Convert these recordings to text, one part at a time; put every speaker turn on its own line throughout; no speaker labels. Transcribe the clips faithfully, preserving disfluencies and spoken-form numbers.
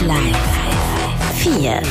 Live vier.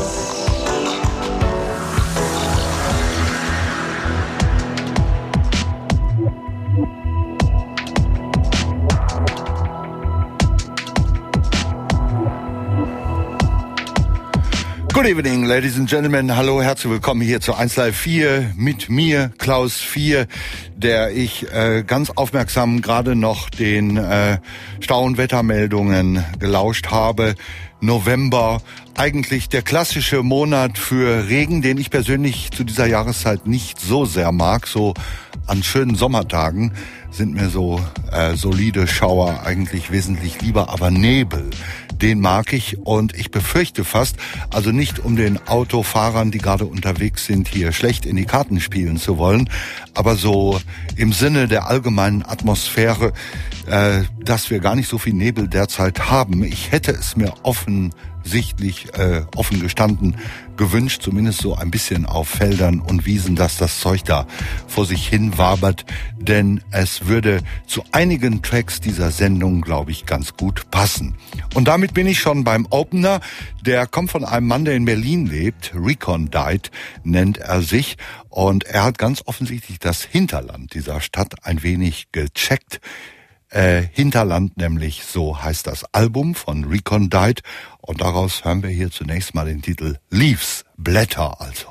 Good evening, ladies and gentlemen. Hallo, herzlich willkommen hier zu eins Live vier mit mir, Klaus vier, der ich äh, ganz aufmerksam gerade noch den äh, Stau- und Wettermeldungen gelauscht habe. November, eigentlich der klassische Monat für Regen, den ich persönlich zu dieser Jahreszeit nicht so sehr mag. So an schönen Sommertagen sind mir so äh, solide Schauer eigentlich wesentlich lieber, aber Nebel, den mag ich und ich befürchte fast, also nicht um den Autofahrern, die gerade unterwegs sind, hier schlecht in die Karten spielen zu wollen, aber so im Sinne der allgemeinen Atmosphäre, äh, dass wir gar nicht so viel Nebel derzeit haben. Ich hätte es mir offensichtlich, äh, offen gestanden, gewünscht, zumindest so ein bisschen auf Feldern und Wiesen, dass das Zeug da vor sich hin wabert, denn es würde zu einigen Tracks dieser Sendung, glaube ich, ganz gut passen. Und damit bin ich schon beim Opener, der kommt von einem Mann, der in Berlin lebt, Recondite nennt er sich, und er hat ganz offensichtlich das Hinterland dieser Stadt ein wenig gecheckt. Äh, Hinterland nämlich, so heißt das Album von Recondite, und daraus hören wir hier zunächst mal den Titel Leaves, Blätter also.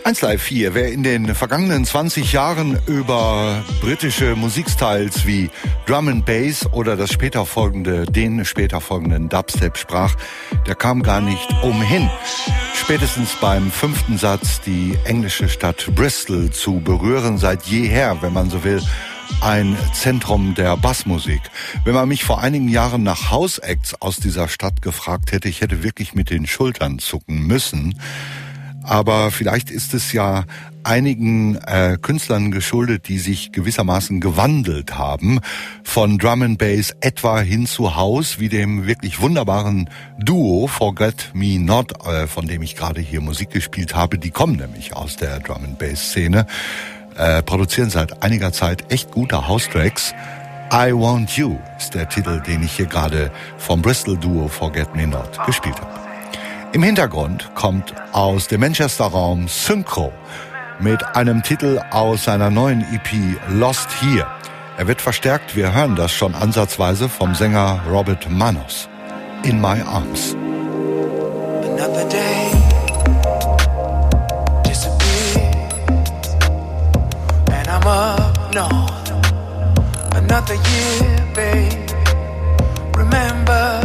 eins Live vier. Wer in den vergangenen zwanzig Jahren über britische Musikstyles wie Drum and Bass oder das später folgende, den später folgenden Dubstep sprach, der kam gar nicht umhin, spätestens beim fünften Satz die englische Stadt Bristol zu berühren, seit jeher, wenn man so will, ein Zentrum der Bassmusik. Wenn man mich vor einigen Jahren nach House-Acts aus dieser Stadt gefragt hätte, ich hätte wirklich mit den Schultern zucken müssen. Aber vielleicht ist es ja einigen äh, Künstlern geschuldet, die sich gewissermaßen gewandelt haben, von Drum and Bass etwa hin zu House, wie dem wirklich wunderbaren Duo Forget Me Not, äh, von dem ich gerade hier Musik gespielt habe. Die kommen nämlich aus der Drum and Bass Szene, äh, produzieren seit einiger Zeit echt gute House-Tracks. I Want You ist der Titel, den ich hier gerade vom Bristol Duo Forget Me Not gespielt habe. Im Hintergrund kommt aus dem Manchester-Raum Synchro mit einem Titel aus seiner neuen E P Lost Here. Er wird verstärkt, wir hören das schon ansatzweise vom Sänger Robert Manos. In My Arms.
Another day disappears and I'm up north. Another year, babe. Remember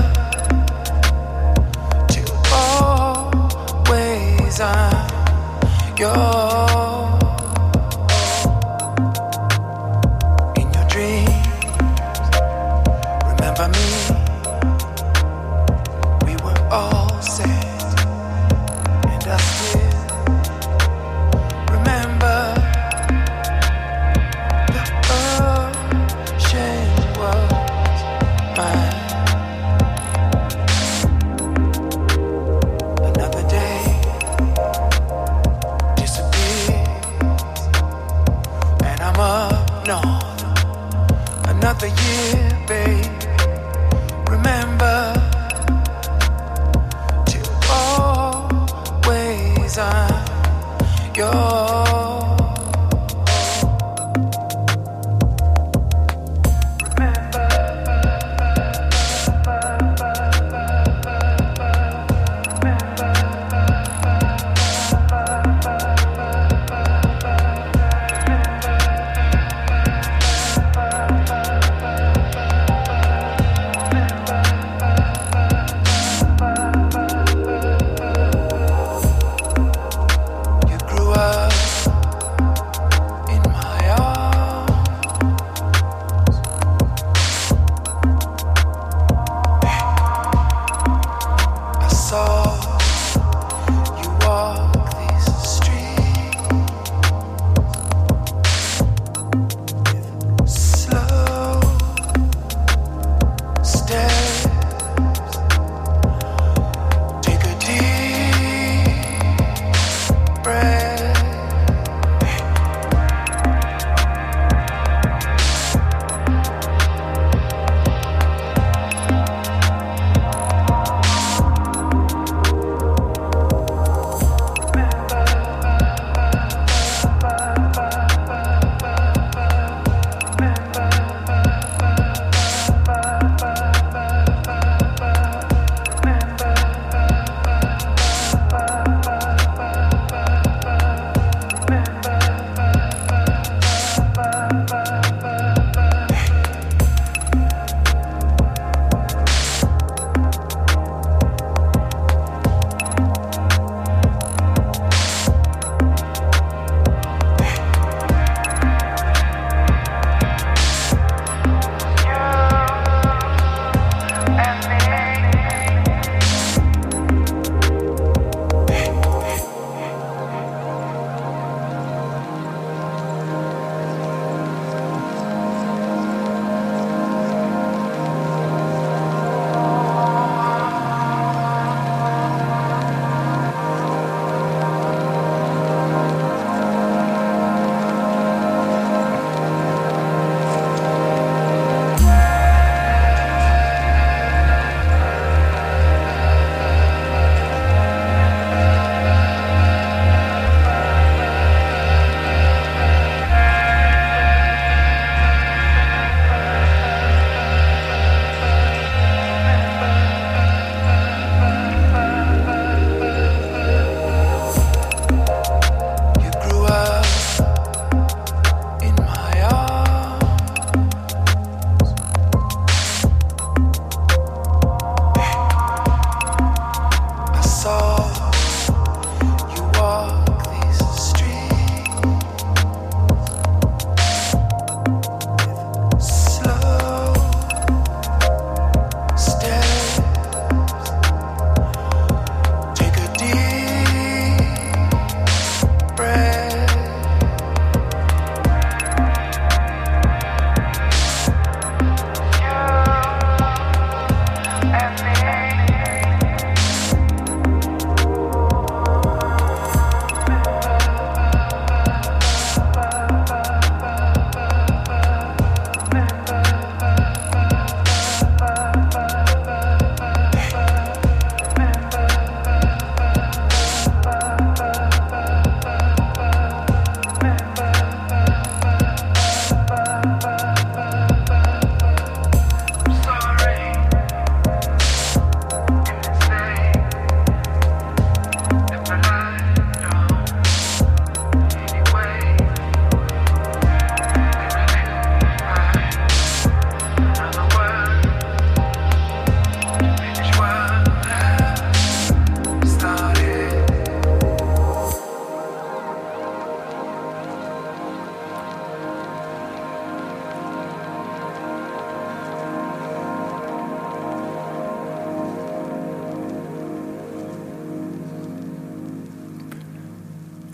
I'm yours. In your dreams, remember me. We were all sad, and I still remember the ocean was mine. Another year, babe. Remember to always I'm yours. You grew up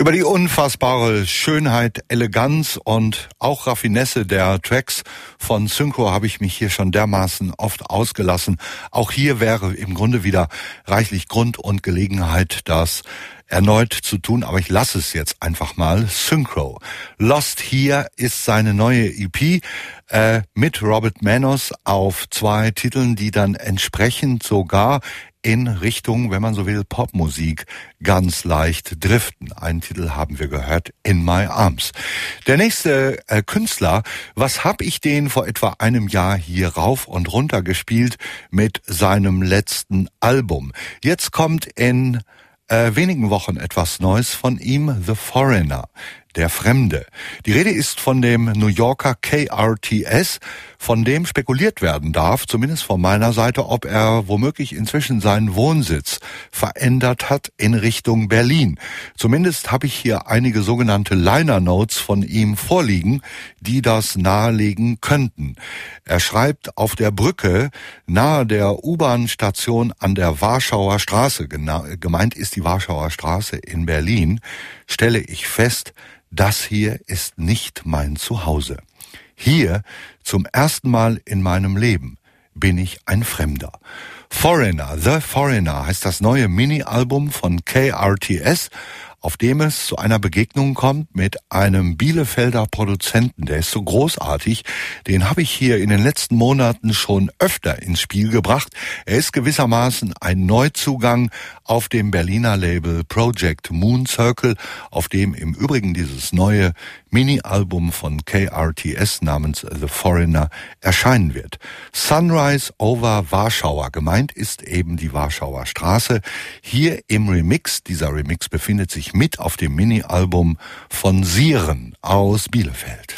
Über die unfassbare Schönheit, Eleganz und auch Raffinesse der Tracks von Synchro habe ich mich hier schon dermaßen oft ausgelassen. Auch hier wäre im Grunde wieder reichlich Grund und Gelegenheit, das erneut zu tun, aber ich lasse es jetzt einfach mal. Synchro. Lost Here ist seine neue E P äh, mit Robert Manos auf zwei Titeln, die dann entsprechend sogar in Richtung, wenn man so will, Popmusik ganz leicht driften. Einen Titel haben wir gehört, In My Arms. Der nächste äh, Künstler, was hab ich den vor etwa einem Jahr hier rauf und runter gespielt mit seinem letzten Album. Jetzt kommt in äh, wenigen Wochen etwas Neues von ihm, The Foreigner. Der Fremde. Die Rede ist von dem New Yorker K R T S, von dem spekuliert werden darf, zumindest von meiner Seite, ob er womöglich inzwischen seinen Wohnsitz verändert hat in Richtung Berlin. Zumindest habe ich hier einige sogenannte Liner Notes von ihm vorliegen, die das nahelegen könnten. Er schreibt auf der Brücke nahe der U-Bahn-Station an der Warschauer Straße, gemeint ist die Warschauer Straße in Berlin, stelle ich fest, das hier ist nicht mein Zuhause. Hier, zum ersten Mal in meinem Leben, bin ich ein Fremder. Foreigner, The Foreigner heißt das neue Mini-Album von K R T S, auf dem es zu einer Begegnung kommt mit einem Bielefelder Produzenten. Der ist so großartig, den habe ich hier in den letzten Monaten schon öfter ins Spiel gebracht. Er ist gewissermaßen ein Neuzugang auf dem Berliner Label Project Moon Circle, auf dem im Übrigen dieses neue Mini-Album von K R T S namens The Foreigner erscheinen wird. Sunrise over Warschauer, gemeint ist eben die Warschauer Straße. Hier im Remix, dieser Remix befindet sich mit auf dem Mini-Album von Siren aus Bielefeld.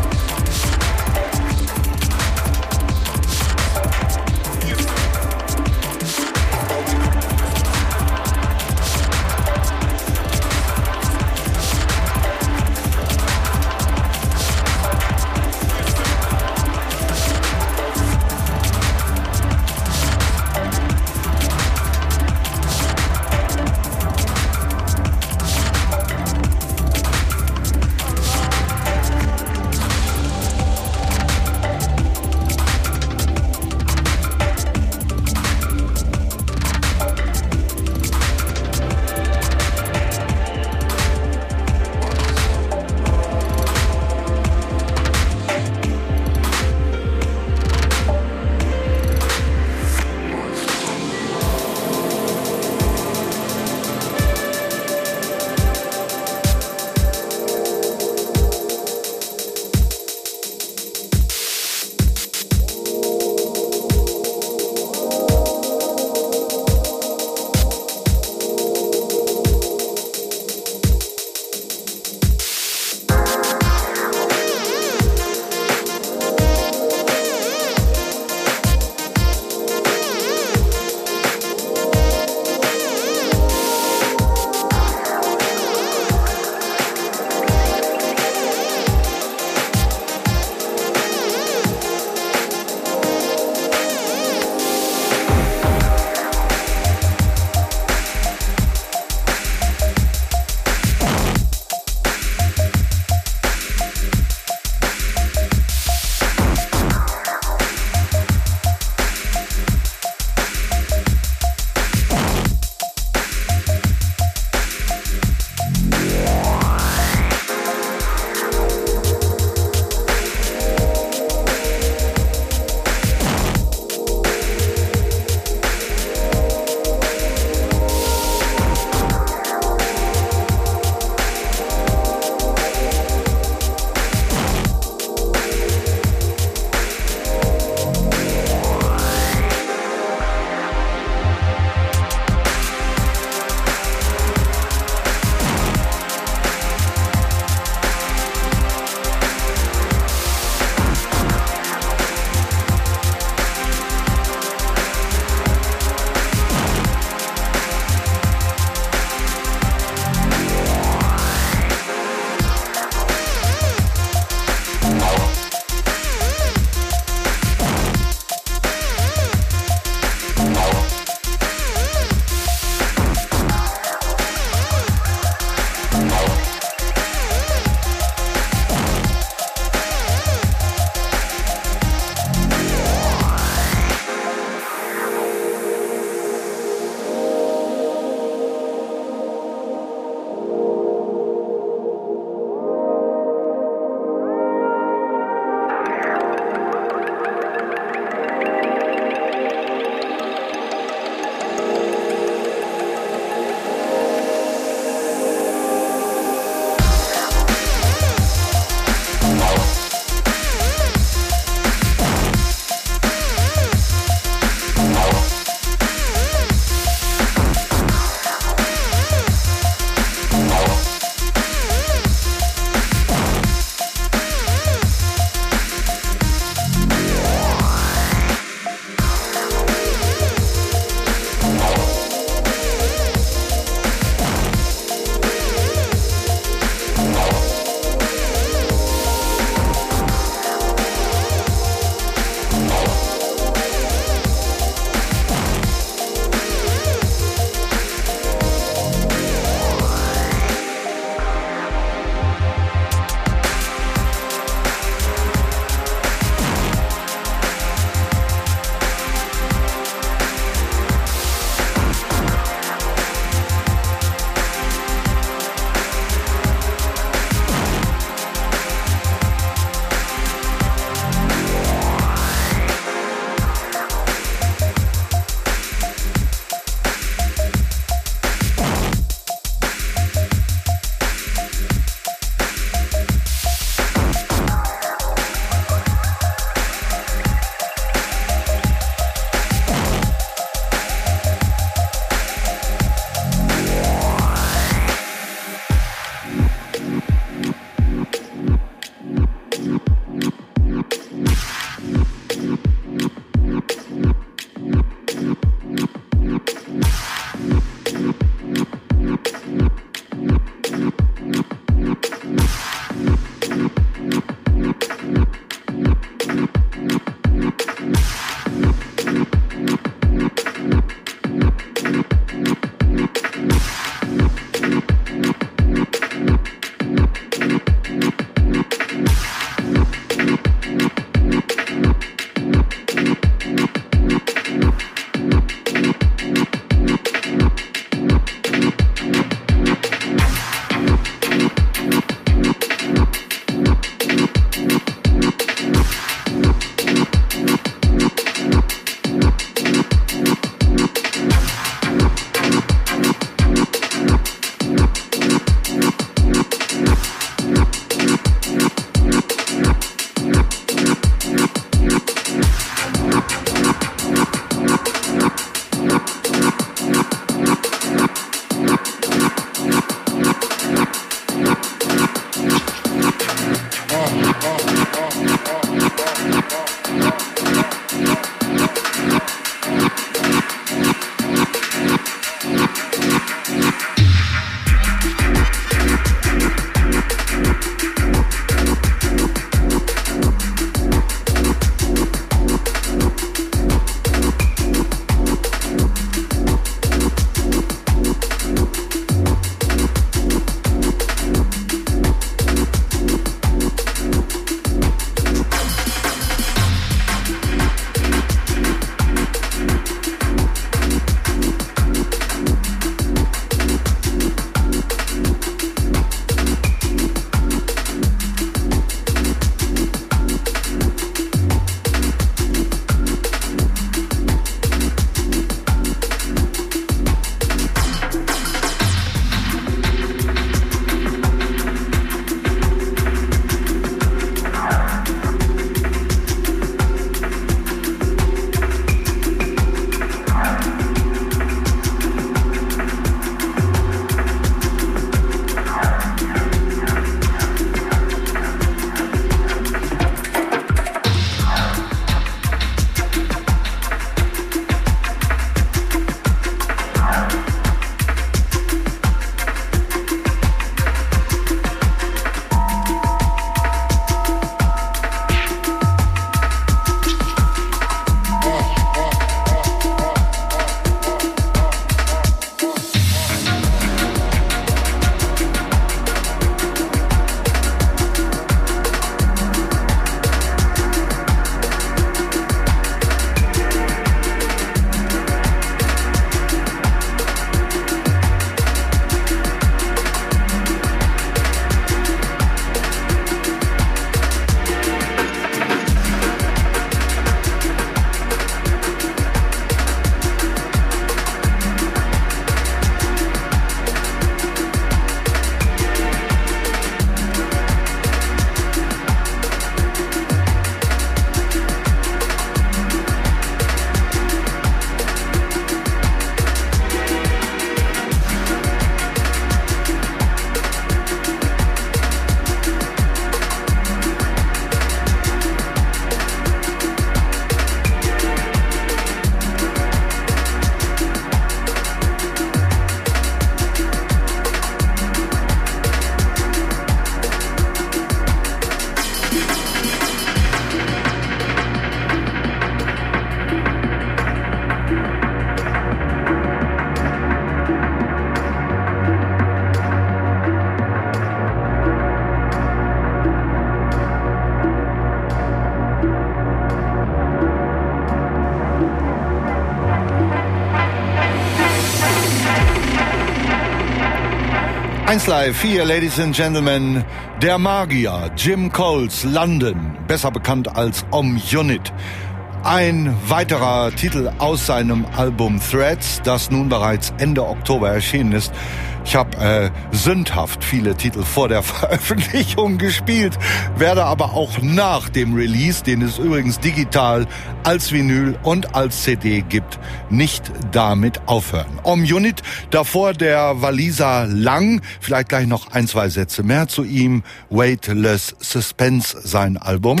eins Live vier, Ladies and Gentlemen, der Magier Jim Coles, London, besser bekannt als Om Unit. Ein weiterer Titel aus seinem Album Threads, das nun bereits Ende Oktober erschienen ist. Ich habe äh, sündhaft viele Titel vor der Veröffentlichung gespielt, werde aber auch nach dem Release, den es übrigens digital als Vinyl und als C D gibt, nicht damit aufhören. Om Unit, davor der Waliser Lang, vielleicht gleich noch ein, zwei Sätze mehr zu ihm. Weightless Suspense, sein Album.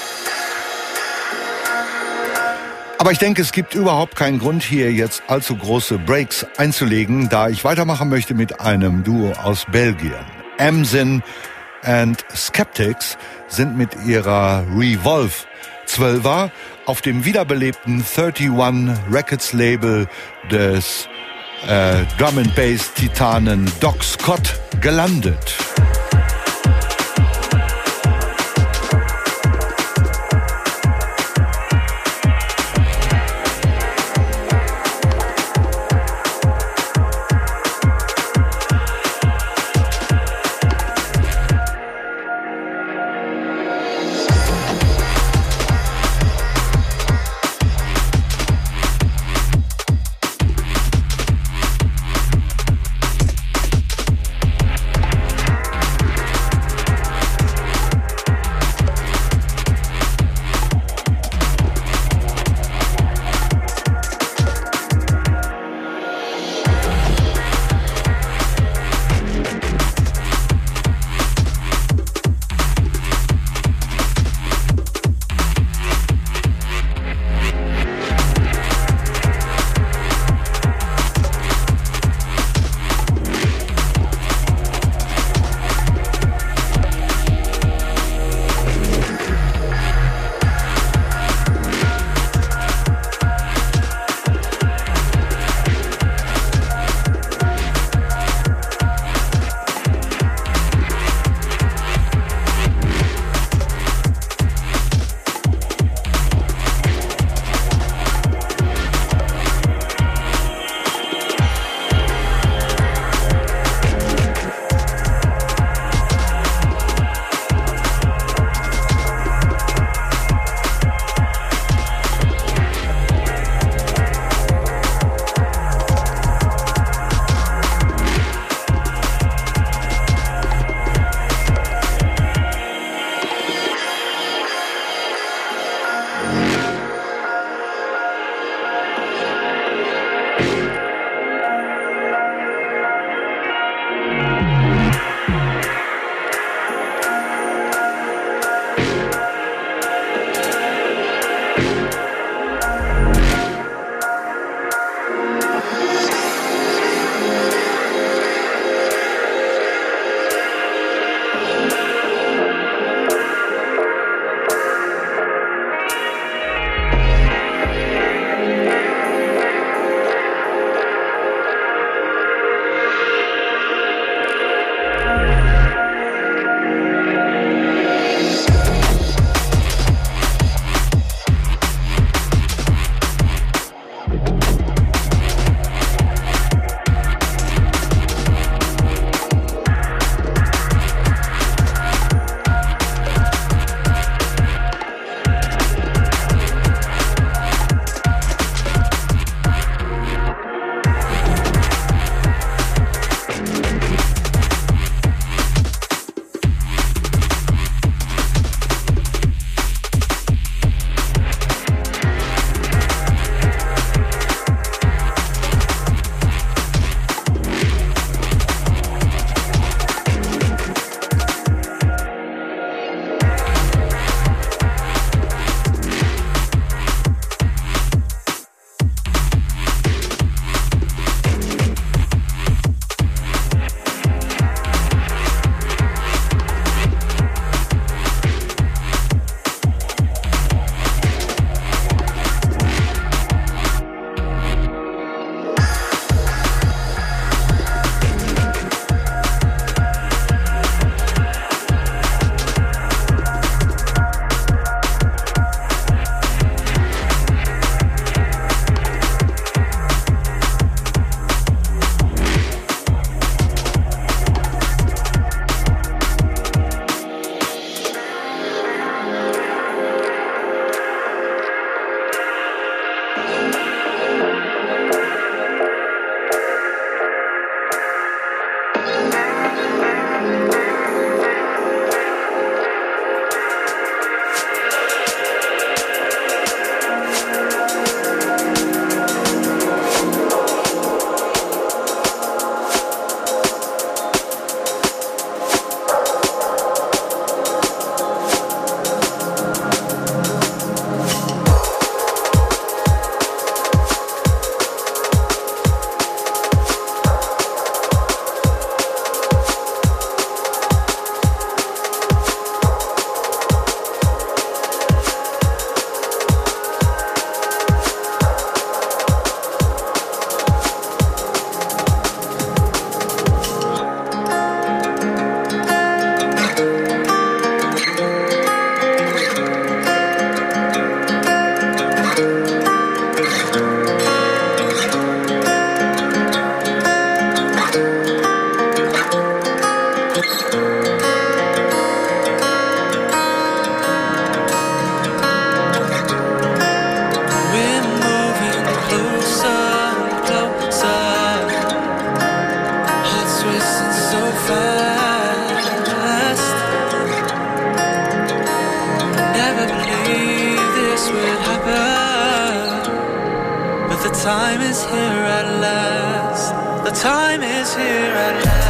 Aber ich denke, es gibt überhaupt keinen Grund, hier jetzt allzu große Breaks einzulegen, da ich weitermachen möchte mit einem Duo aus Belgien. Amzin and Skeptics sind mit ihrer Revolve zwölfer auf dem wiederbelebten einunddreißig Records Label des äh, Drum and Bass Titanen Doc Scott gelandet.
time is here at last. The time is here at last.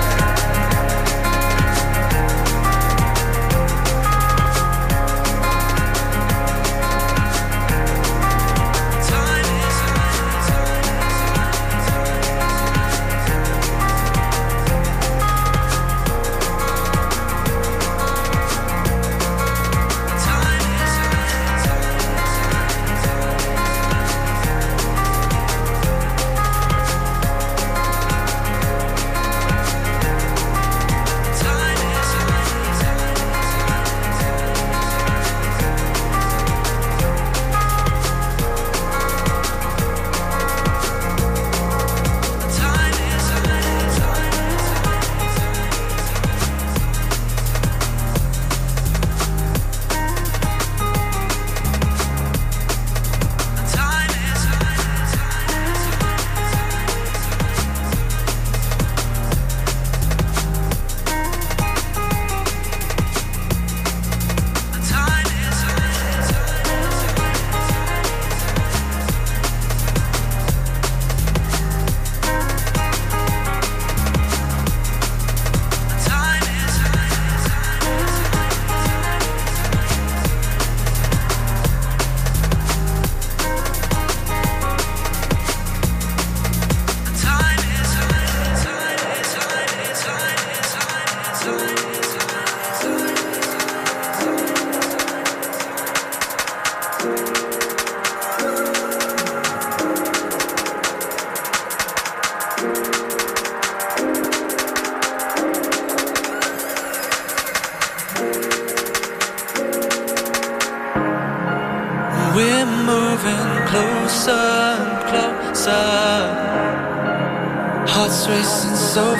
We're moving closer and closer. Hearts racing so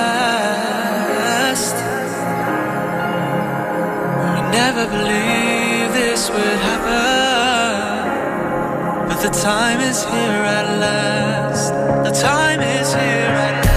fast. We never believed this would happen, but the time is here at last. The time is here at last.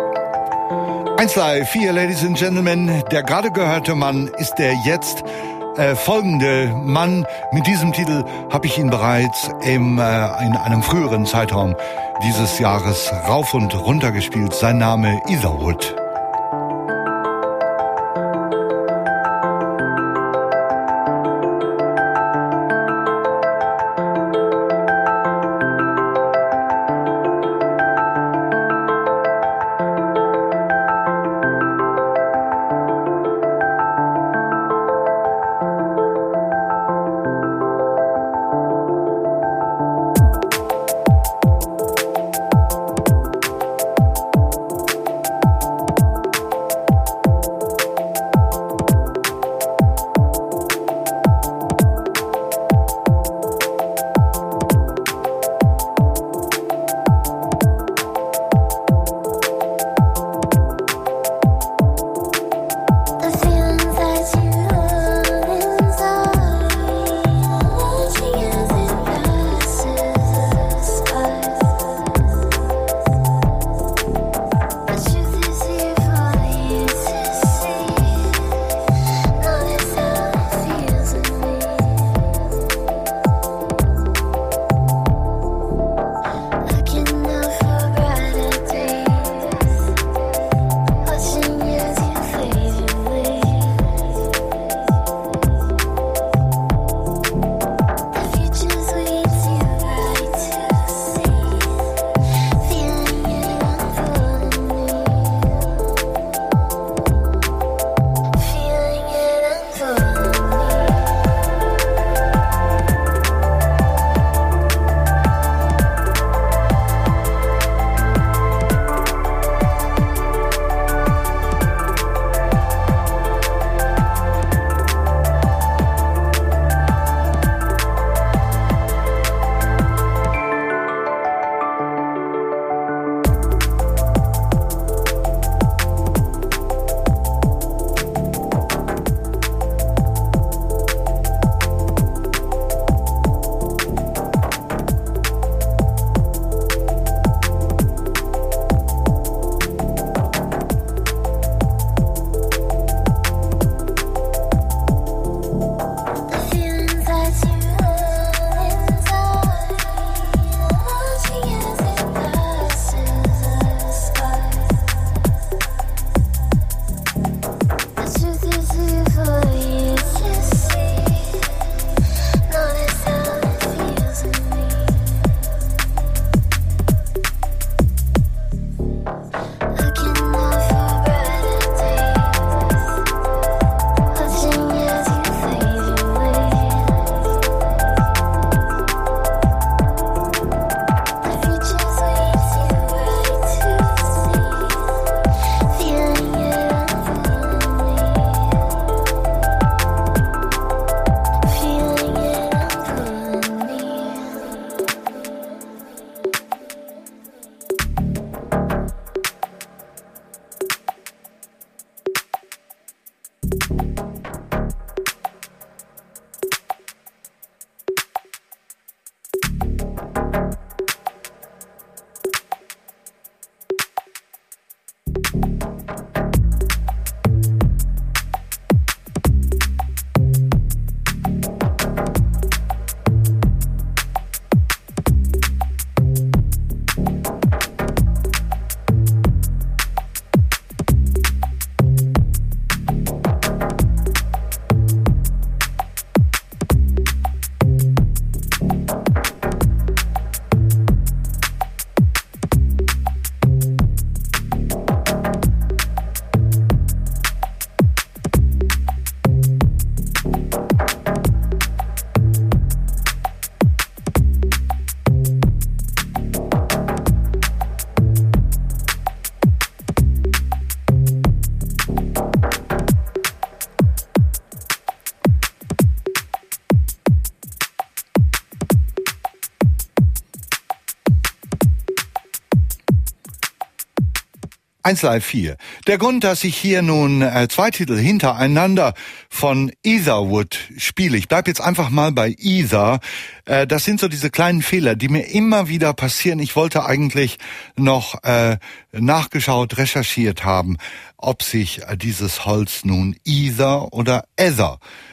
eins drei vier, Ladies and Gentlemen, der gerade gehörte Mann ist der jetzt äh, folgende Mann. Mit diesem Titel habe ich ihn bereits im, äh, in einem früheren Zeitraum dieses Jahres rauf und runter gespielt. Sein Name Etherwood. eins Live vier. Der Grund, dass ich hier nun äh, zwei Titel hintereinander von Etherwood spiele, ich bleib jetzt einfach mal bei Ether, äh, das sind so diese kleinen Fehler, die mir immer wieder passieren. Ich wollte eigentlich noch äh, nachgeschaut, recherchiert haben, ob sich äh, dieses Holz nun Ether oder Ether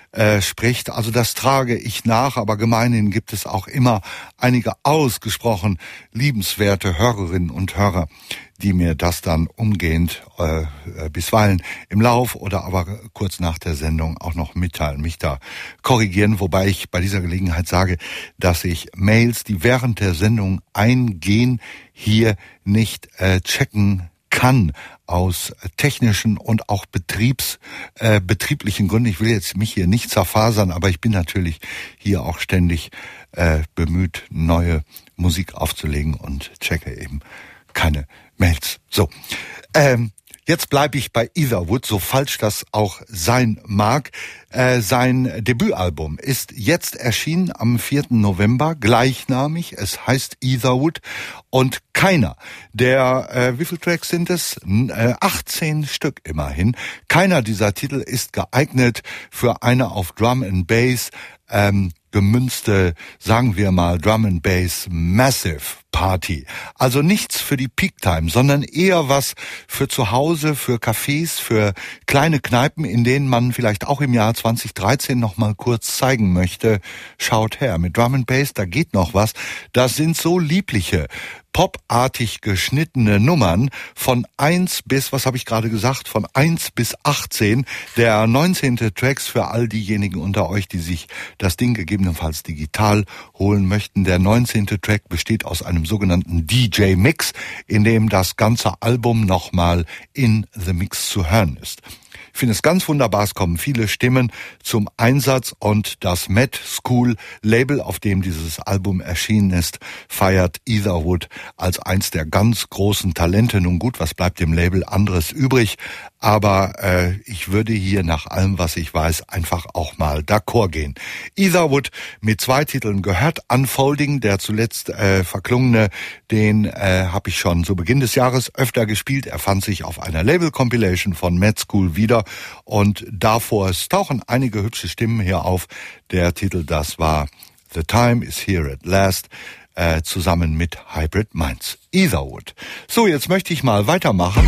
äh, spricht. Also das trage ich nach, aber gemeinhin gibt es auch immer einige ausgesprochen liebenswerte Hörerinnen und Hörer, die mir das dann umgehend äh, bisweilen im Lauf oder aber kurz nach der Sendung auch noch mitteilen, mich da korrigieren, wobei ich bei dieser Gelegenheit sage, dass ich Mails, die während der Sendung eingehen, hier nicht äh, checken kann aus technischen und auch Betriebs, äh, betrieblichen Gründen. Ich will jetzt mich hier nicht zerfasern, aber ich bin natürlich hier auch ständig äh, bemüht, neue Musik aufzulegen und checke eben keine Mails. So, ähm, jetzt bleibe ich bei Etherwood, so falsch das auch sein mag. Äh, sein Debütalbum ist jetzt erschienen am vierten November, gleichnamig. Es heißt Etherwood und keiner der, äh, wie viele Tracks sind es? Äh, achtzehn Stück immerhin. Keiner dieser Titel ist geeignet für eine auf Drum and Bass ähm, gemünzte, sagen wir mal, Drum and Bass Massive Party. Also nichts für die Peak Time, sondern eher was für zu Hause, für Cafés, für kleine Kneipen, in denen man vielleicht auch im Jahr zwanzig dreizehn noch mal kurz zeigen möchte. Schaut her, mit Drum and Bass, da geht noch was. Das sind so liebliche, popartig geschnittene Nummern von eins bis, was habe ich gerade gesagt, von eins bis achtzehn. Der neunzehnte Tracks für all diejenigen unter euch, die sich das Ding gegebenenfalls digital holen möchten. Der neunzehnte Track besteht aus einem sogenannten D J-Mix, in dem das ganze Album nochmal in the Mix zu hören ist. Ich finde es ganz wunderbar, es kommen viele Stimmen zum Einsatz und das Mad School Label, auf dem dieses Album erschienen ist, feiert Etherwood als eins der ganz großen Talente. Nun gut, was bleibt dem Label anderes übrig? Aber äh, ich würde hier nach allem, was ich weiß, einfach auch mal d'accord gehen. Etherwood mit zwei Titeln gehört. Unfolding, der zuletzt äh, verklungene, den äh, habe ich schon zu Beginn des Jahres öfter gespielt. Er fand sich auf einer Label-Compilation von Mad School wieder und davor, es tauchen einige hübsche Stimmen hier auf. Der Titel, das war The Time is Here at Last, äh, zusammen mit Hybrid Minds. Etherwood. So, jetzt möchte ich mal weitermachen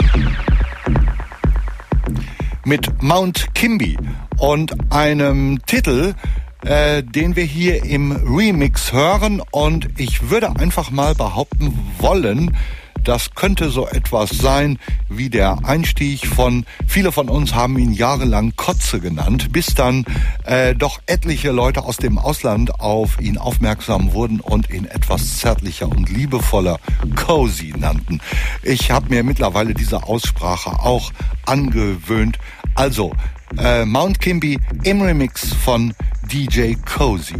mit Mount Kimby und einem Titel, äh, den wir hier im Remix hören. Und ich würde einfach mal behaupten wollen, das könnte so etwas sein wie der Einstieg von, viele von uns haben ihn jahrelang Kotze genannt, bis dann äh, doch etliche Leute aus dem Ausland auf ihn aufmerksam wurden und ihn etwas zärtlicher und liebevoller Cozy nannten. Ich habe mir mittlerweile diese Aussprache auch angewöhnt. Also, äh, Mount Kimby im Remix von D J Cozy.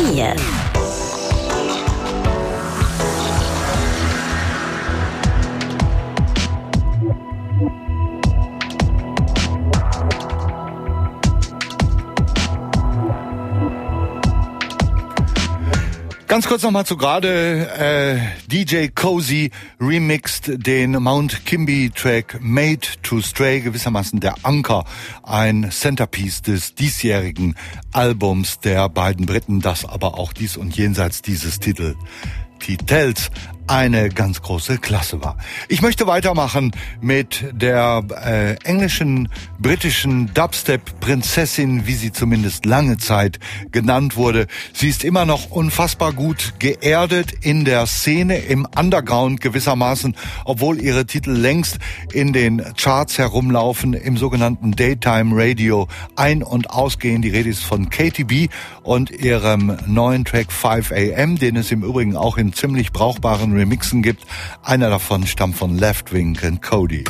vier.
Ganz kurz nochmal zu gerade, äh, D J Cozy remixt den Mount Kimby Track Made to Stray, gewissermaßen der Anker, ein Centerpiece des diesjährigen Albums der beiden Briten, das aber auch dies und jenseits dieses Titel Titels eine ganz große Klasse war. Ich möchte weitermachen mit der äh, englischen, britischen Dubstep-Prinzessin, wie sie zumindest lange Zeit genannt wurde. Sie ist immer noch unfassbar gut geerdet in der Szene, im Underground gewissermaßen, obwohl ihre Titel längst in den Charts herumlaufen, im sogenannten Daytime Radio ein- und ausgehen. Die Rede ist von Katy B und ihrem neuen Track five a m, den es im Übrigen auch in ziemlich brauchbaren Remixen gibt. Einer davon stammt von Left Wing und Cody.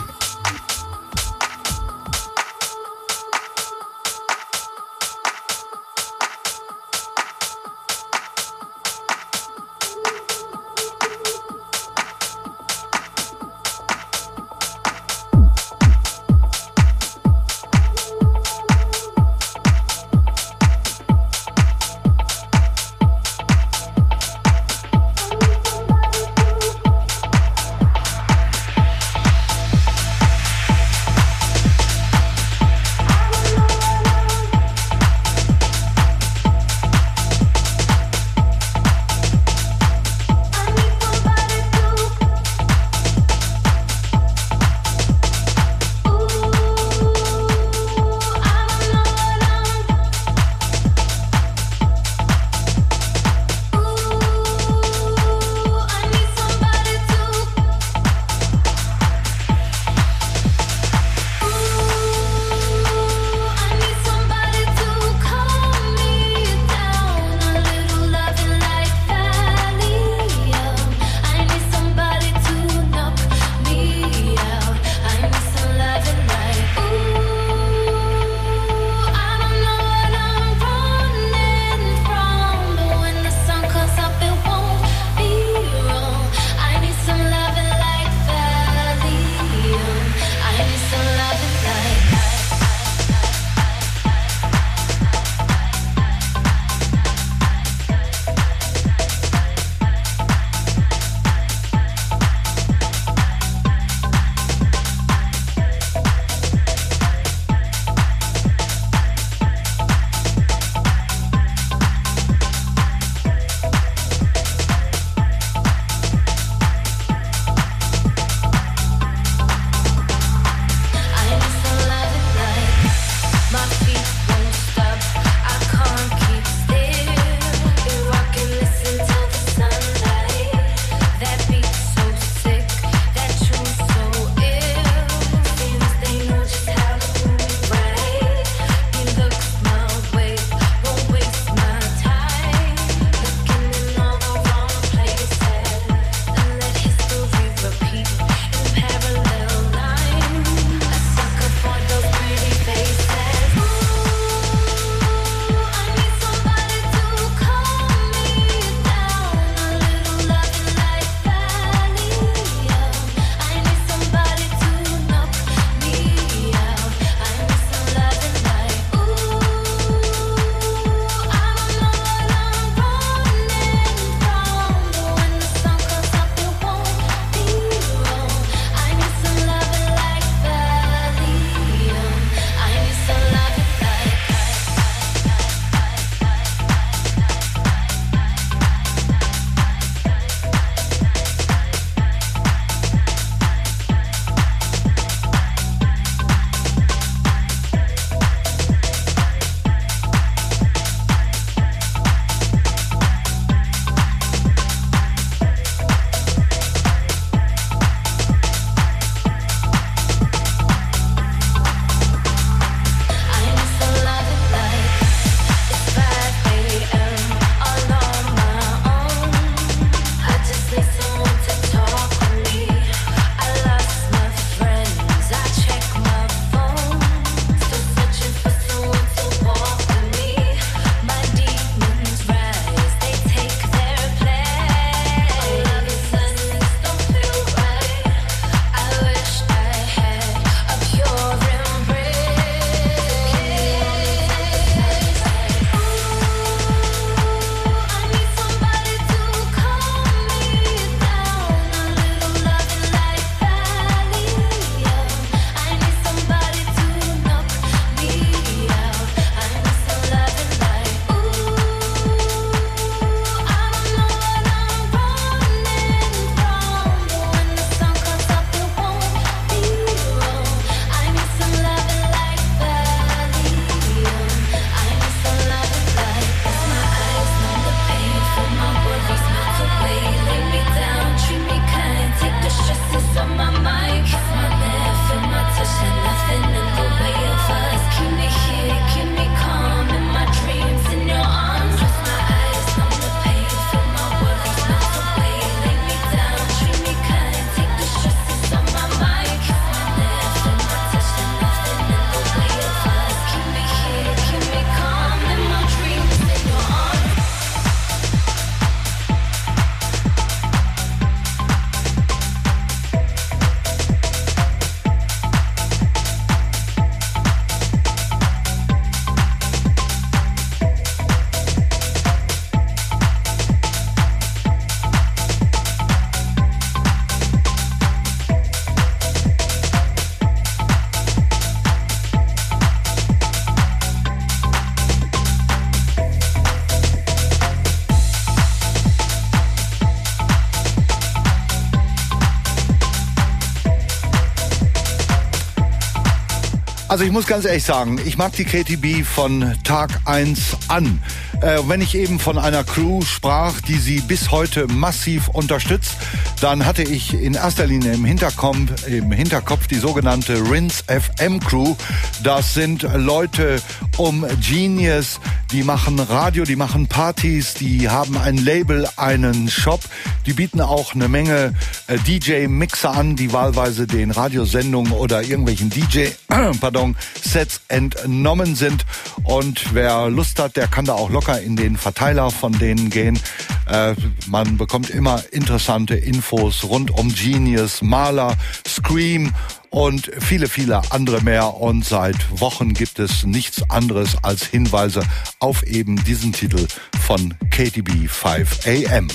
Also ich muss ganz ehrlich sagen, ich mag die K T B von Tag eins an. Äh, wenn ich eben von einer Crew sprach, die sie bis heute massiv unterstützt, dann hatte ich in erster Linie im Hinterkopf, im Hinterkopf die sogenannte Rinse F M Crew. Das sind Leute um Genius, die machen Radio, die machen Partys, die haben ein Label, einen Shop, die bieten auch eine Menge äh, D J-Mixer an, die wahlweise den Radiosendungen oder irgendwelchen D J, pardon, Sets entnommen sind. Und wer Lust hat, der kann da auch locker in den Verteiler von denen gehen. Äh, man bekommt immer interessante Infos rund um Genius, Maler, Scream und viele, viele andere mehr. Und seit Wochen gibt es nichts anderes als Hinweise auf eben diesen Titel von K T B fünf A M.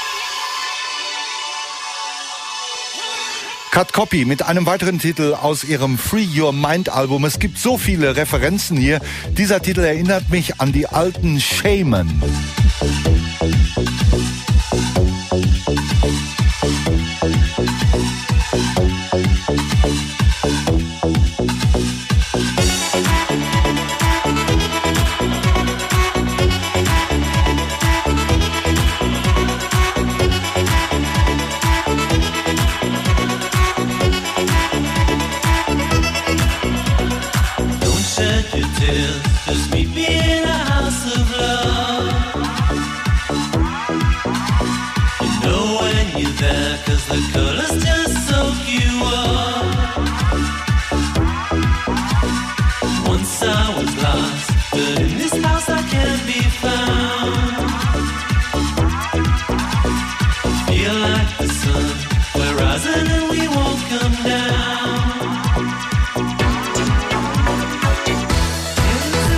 Cut Copy mit einem weiteren Titel aus ihrem Free Your Mind Album. Es gibt so viele Referenzen hier. Dieser Titel erinnert mich an die alten Shaman.
Just meet me in a house of love. You know when you're there, 'cause the colors just soak you up. Once I was lost, but in this house I can't be found. Feel like the sun, we're rising and we won't come down.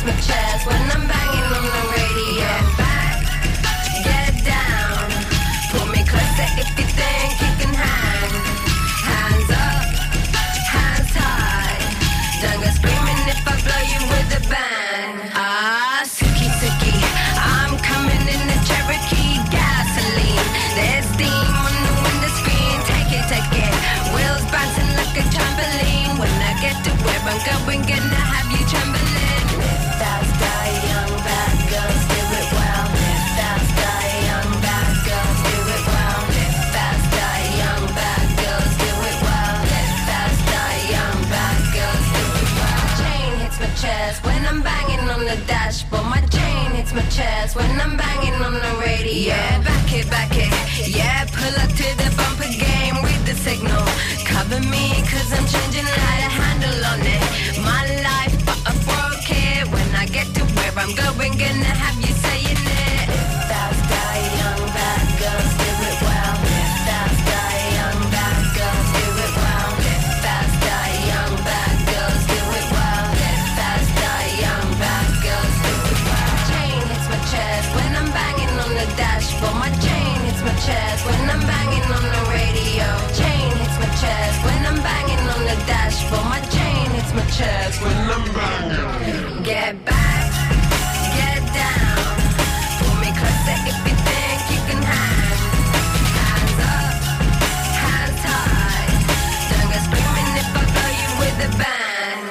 my chest when I'm banging on the radio. Get back, get down, pull me closer if you think you can hang. Hands up, hands high, don't go screaming if I blow you with a bang. Ah, Suki Suki, I'm coming in the Cherokee gasoline. There's steam on the window screen, take it, take it. Wheels bouncing like a trampoline. When I get to where I'm going, gonna have you trembling. Live fast, die young, bad girls do it well. Live fast, die young, bad girls do it well. Live fast, die young, bad girls do it well. Live fast, die young, bad girls do it well. Chain hits my chest when I'm banging on the dashboard. My chain hits my chest when I'm banging on the radio. Yeah, back it, back it. Yeah, pull up to the bumper game with the signal. Cover me, cause I'm changing how to handle on it. My life, but I broke it. When I get to where I'm going, gonna have you saying it. Live fast, die young, bad girls do it well. Live fast, die young, bad girls do it well. Live fast, die young, bad girls do it well. Live fast, die young, bad girls do it well. Chain hits my chest when I'm banging on the dashboard. My chain hits my chest when I'm banging on the radio. Chain hits my chest when I'm banging on the dashboard. My chain hits my chest when I'm banging. Get back, get down, pull me closer if you think you can hang. Hands up, hands high, don't go screaming if I blow you with a bang.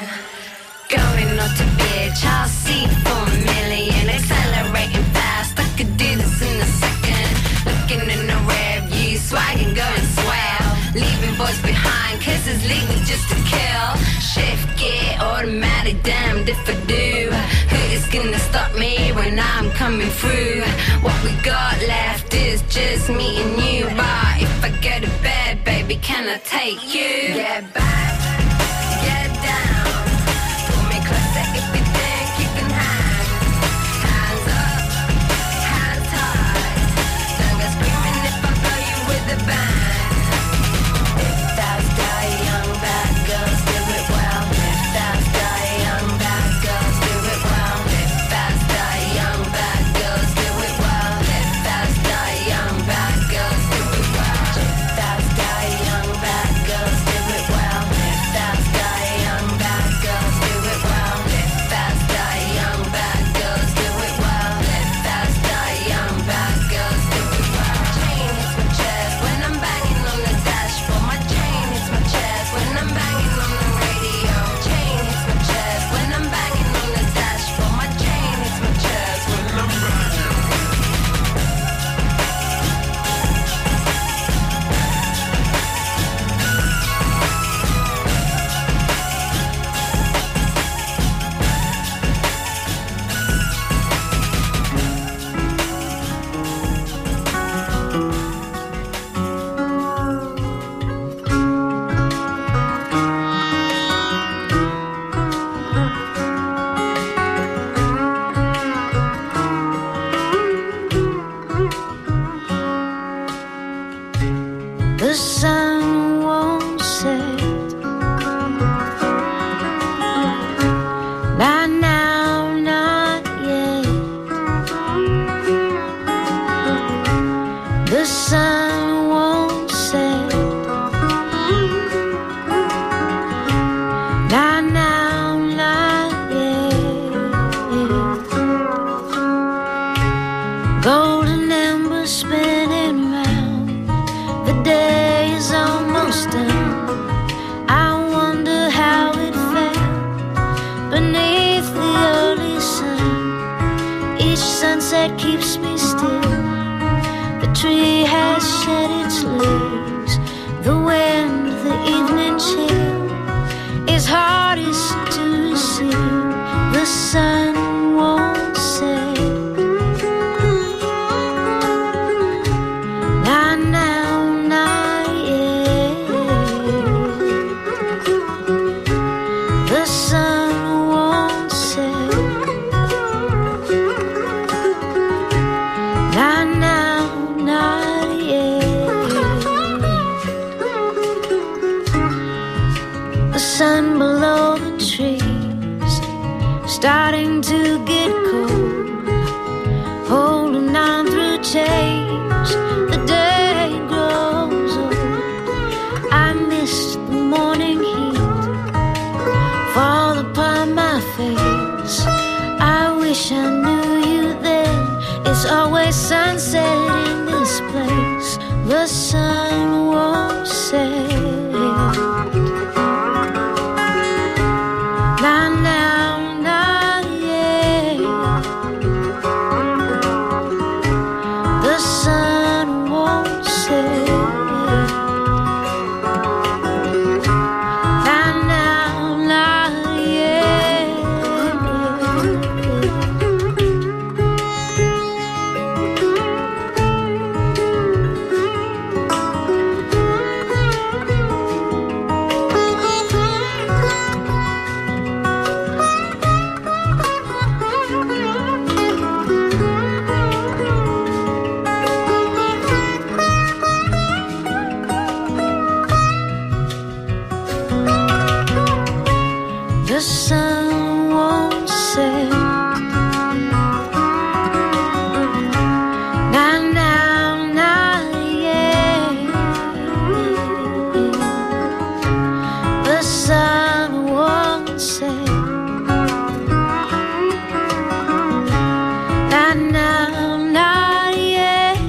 Going not to bitch, I'll see for a million. Accelerating fast, I could do this in a second. Looking in the rear view, swagging, going swell. Leaving boys behind, cause it's legal just to kill. Shift gear, automatic, damned if I do. Who is gonna stop me when I'm coming through? What we got left is just me and you. But if I go to bed, baby, can I take you? Get back, get down, pull me closer if you think you can hang. Hands up, hands high, don't go screaming if I blow you with a bang. Live fast, die young, bad girls do it well. Live fast, die young, bad girls do it well. Live fast, die young, bad girls do it well. Live fast, die young, bad girls do it well. Live fast, die young, bad girls do it well. Live fast, die young, bad girls do it well. Live fast, die young, bad girls do it well. Live fast, die young, bad girls do it well. Chain hits my chest when I'm banging on the dashboard. My chain hits my chest when I'm banging on the radio. Chain hits my chest when I'm banging on the dashboard. My chain hits my chest when I'm banging.
The sun won't set. Not now, not yet. The sun won't set. Not now, not yet. Golden embers spinning round. The day is almost done. I wonder how it felt beneath the early sun. Each sunset keeps me still. The tree has shed its leaves. The wind, the evening chill is hardest to receive. The sun won't set. Not now, not yet. The sun won't set. Not now, not yet. The sun below the trees starting to get cold, holding on through change. The day grows old. I missed the morning heat fall upon my face. I wish I knew you then. It's always sunset in this place. The sun won't set. Not now, not yet. The sun won't set. Not now, not yet. The sun won't set. Not now, not yet. The sun won't set. Not now, not yet.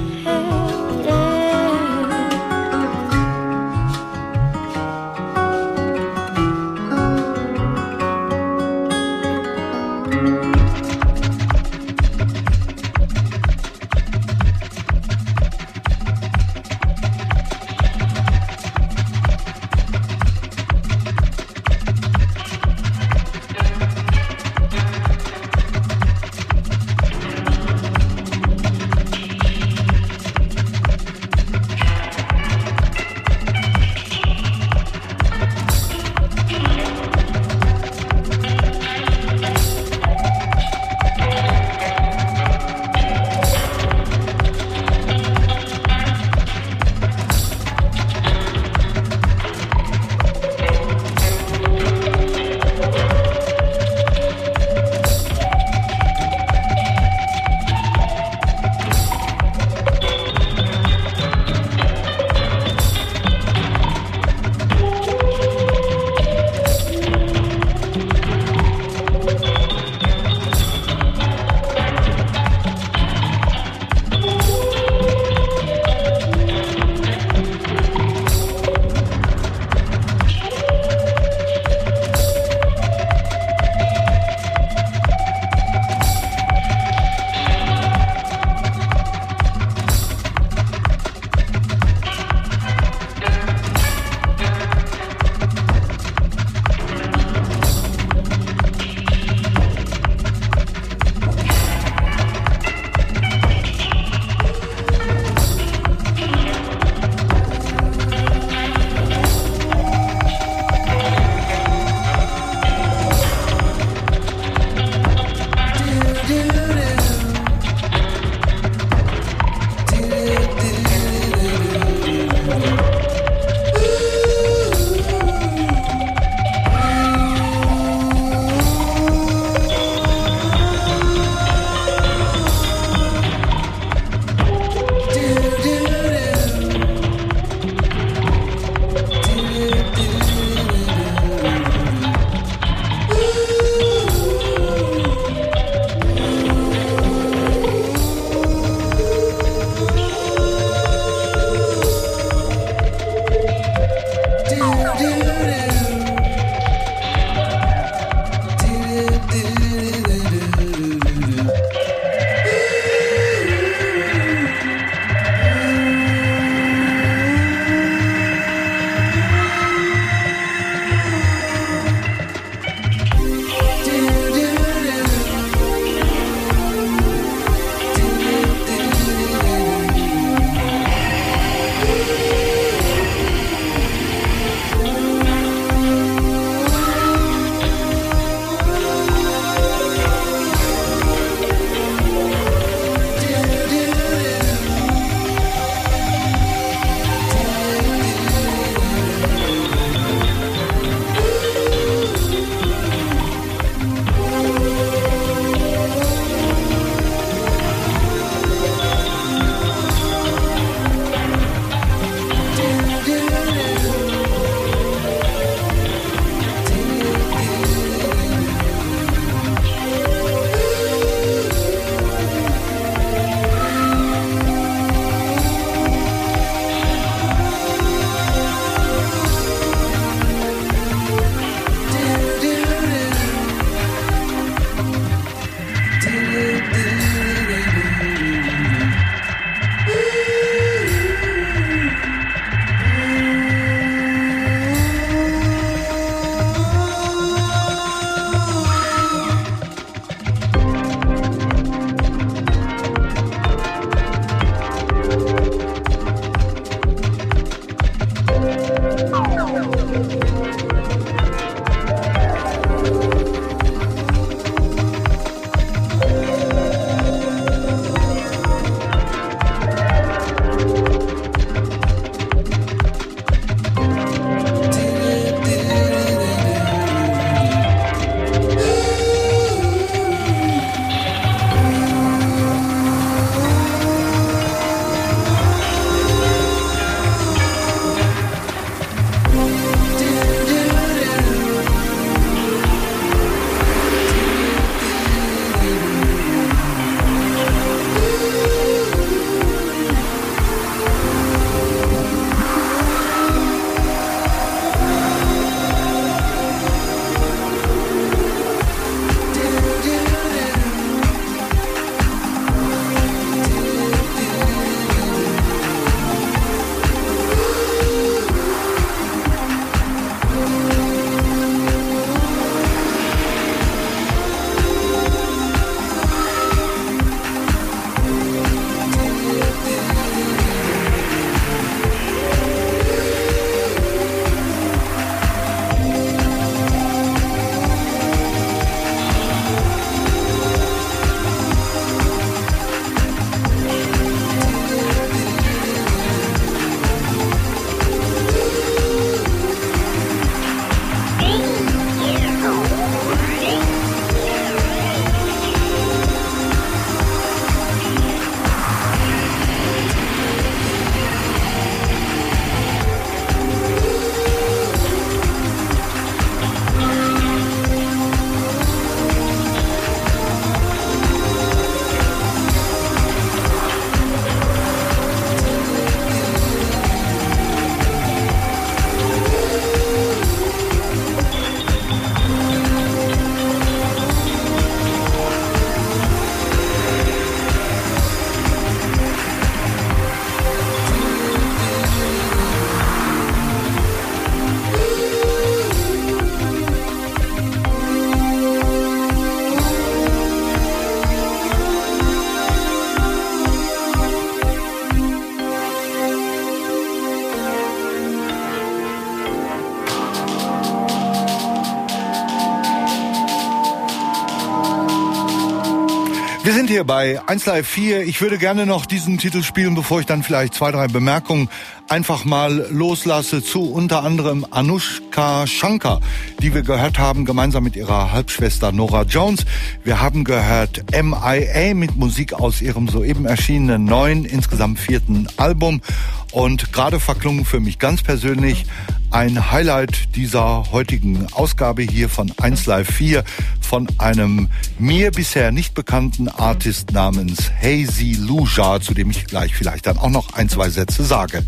Wir sind hier bei eins Live vier. Ich würde gerne noch diesen Titel spielen, bevor ich dann vielleicht zwei, drei Bemerkungen einfach mal loslasse zu unter anderem Anushka Shankar, die wir gehört haben, gemeinsam mit ihrer Halbschwester Norah Jones. Wir haben gehört M I A mit Musik aus ihrem soeben erschienenen neuen, insgesamt vierten Album. Und gerade verklungen für mich ganz persönlich ein Highlight dieser heutigen Ausgabe hier von eins Live vier von einem mir bisher nicht bekannten Artist namens Hazy Luja, zu dem ich gleich vielleicht dann auch noch ein, zwei Sätze sage.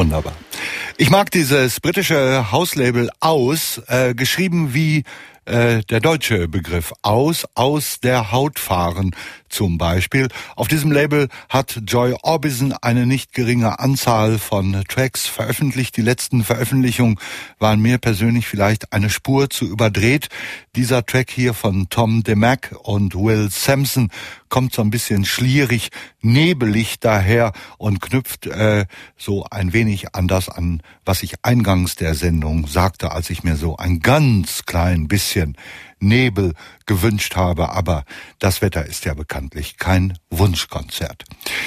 Wunderbar. Ich mag dieses britische Hauslabel Aus, äh, geschrieben wie äh, der deutsche Begriff Aus, aus der Haut fahren zum Beispiel. Auf diesem Label hat Joy Orbison eine nicht geringe Anzahl von Tracks veröffentlicht. Die letzten Veröffentlichungen waren mir persönlich vielleicht eine Spur zu überdreht. Dieser Track hier von Tom DeMac und Will Sampson kommt so ein bisschen schlierig, nebelig daher und knüpft äh, so ein wenig an das an, was ich eingangs der Sendung sagte, als ich mir so ein ganz klein bisschen Nebel gewünscht habe, aber das Wetter ist ja bekanntlich kein Wunschkonzert.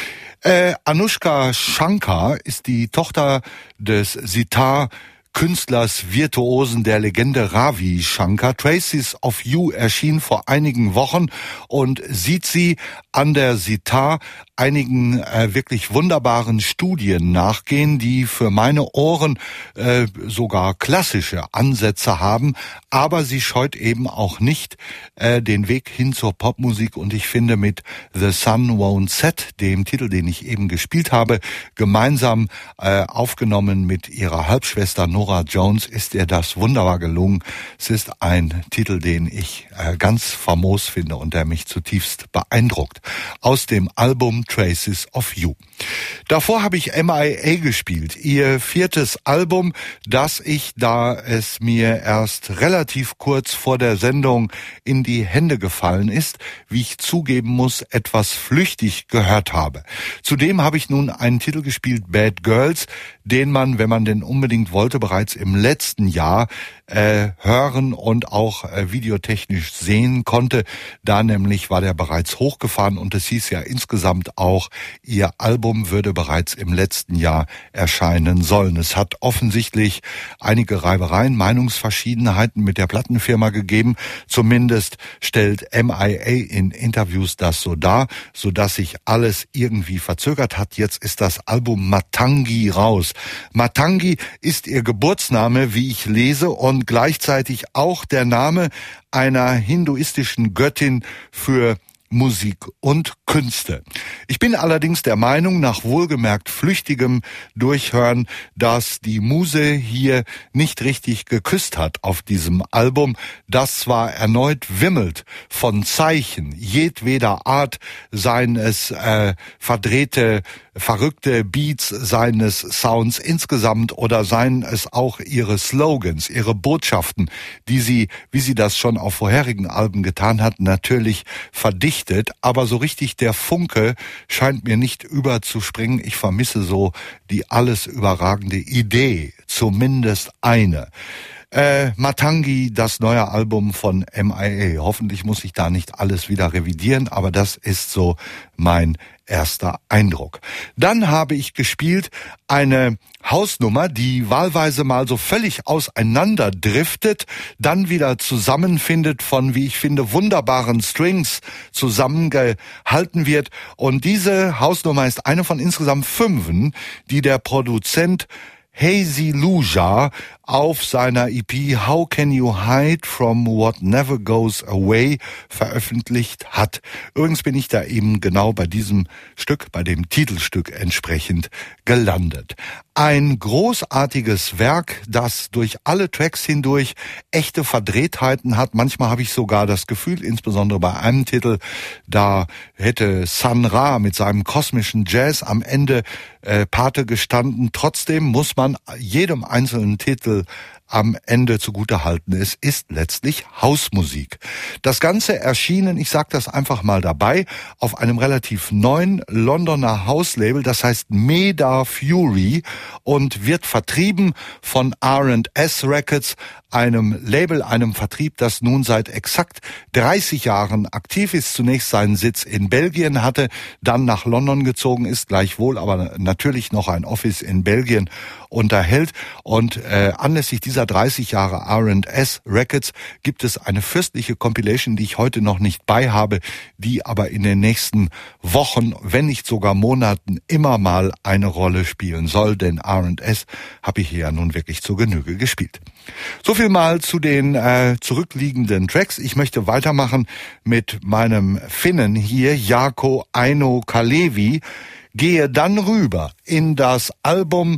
Äh, Anushka Shankar ist die Tochter des Sitar Künstlers, Virtuosen der Legende Ravi Shankar. Traces of You erschien vor einigen Wochen und sieht sie an der Sitar einigen äh, wirklich wunderbaren Studien nachgehen, die für meine Ohren äh, sogar klassische Ansätze haben, aber sie scheut eben auch nicht äh, den Weg hin zur Popmusik und ich finde mit The Sun Won't Set, dem Titel, den ich eben gespielt habe, gemeinsam äh, aufgenommen mit ihrer Halbschwester Nora Jones, ist ihr das wunderbar gelungen. Es ist ein Titel, den ich äh, ganz famos finde und der mich zutiefst beeindruckt. Aus dem Album Traces of You. Davor habe ich M I A gespielt, ihr viertes Album, das ich, da es mir erst relativ kurz vor der Sendung in die Hände gefallen ist, wie ich zugeben muss, etwas flüchtig gehört habe. Zudem habe ich nun einen Titel gespielt, Bad Girls, den man, wenn man denn unbedingt wollte, bereits im letzten Jahr äh, hören und auch äh, videotechnisch sehen konnte. Da nämlich war der bereits hochgefahren und es hieß ja insgesamt auch, ihr Album würde bereits im letzten Jahr erscheinen sollen. Es hat offensichtlich einige Reibereien, Meinungsverschiedenheiten mit der Plattenfirma gegeben. Zumindest stellt M I A in Interviews das so dar, sodass sich alles irgendwie verzögert hat. Jetzt ist das Album Matangi raus. Matangi ist ihr Geburtsname, wie ich lese, und gleichzeitig auch der Name einer hinduistischen Göttin für Musik und Künste. Ich bin allerdings der Meinung, nach wohlgemerkt flüchtigem Durchhören, dass die Muse hier nicht richtig geküsst hat auf diesem Album, das zwar erneut wimmelt von Zeichen jedweder Art, seien es äh, verdrehte, verrückte Beats seines Sounds insgesamt oder seien es auch ihre Slogans, ihre Botschaften, die sie, wie sie das schon auf vorherigen Alben getan hat, natürlich verdichtet, aber so richtig der Funke scheint mir nicht überzuspringen. Ich vermisse so die alles überragende Idee, zumindest eine. Äh, Matangi, das neue Album von M I A. Hoffentlich muss ich da nicht alles wieder revidieren, aber das ist so mein erster Eindruck. Dann habe ich gespielt eine Hausnummer, die wahlweise mal so völlig auseinander driftet, dann wieder zusammenfindet, von, wie ich finde, wunderbaren Strings zusammengehalten wird. Und diese Hausnummer ist eine von insgesamt fünfen, die der Produzent Hazy Luja auf seiner E P How Can You Hide From What Never Goes Away veröffentlicht hat. Übrigens bin ich da eben genau bei diesem Stück, bei dem Titelstück entsprechend gelandet. Ein großartiges Werk, das durch alle Tracks hindurch echte Verdrehtheiten hat. Manchmal habe ich sogar das Gefühl, insbesondere bei einem Titel, da hätte Sun Ra mit seinem kosmischen Jazz am Ende äh, Pate gestanden. Trotzdem muss man jedem einzelnen Titel am Ende zugutehalten. Es ist letztlich Hausmusik. Das Ganze erschienen, ich sage das einfach mal dabei, auf einem relativ neuen Londoner Hauslabel, das heißt Meda Fury, und wird vertrieben von R and S Records, einem Label, einem Vertrieb, das nun seit exakt dreißig Jahren aktiv ist, zunächst seinen Sitz in Belgien hatte, dann nach London gezogen ist, gleichwohl aber natürlich noch ein Office in Belgien unterhält. Und äh, anlässlich dieser dreißig Jahre R and S Records gibt es eine fürstliche Compilation, die ich heute noch nicht bei habe, die aber in den nächsten Wochen, wenn nicht sogar Monaten, immer mal eine Rolle spielen soll, denn R and S habe ich hier ja nun wirklich zur Genüge gespielt. So viel mal zu den äh, zurückliegenden Tracks. Ich möchte weitermachen mit meinem Finnen hier, Jaakko Aino Kalevi, gehe dann rüber in das Album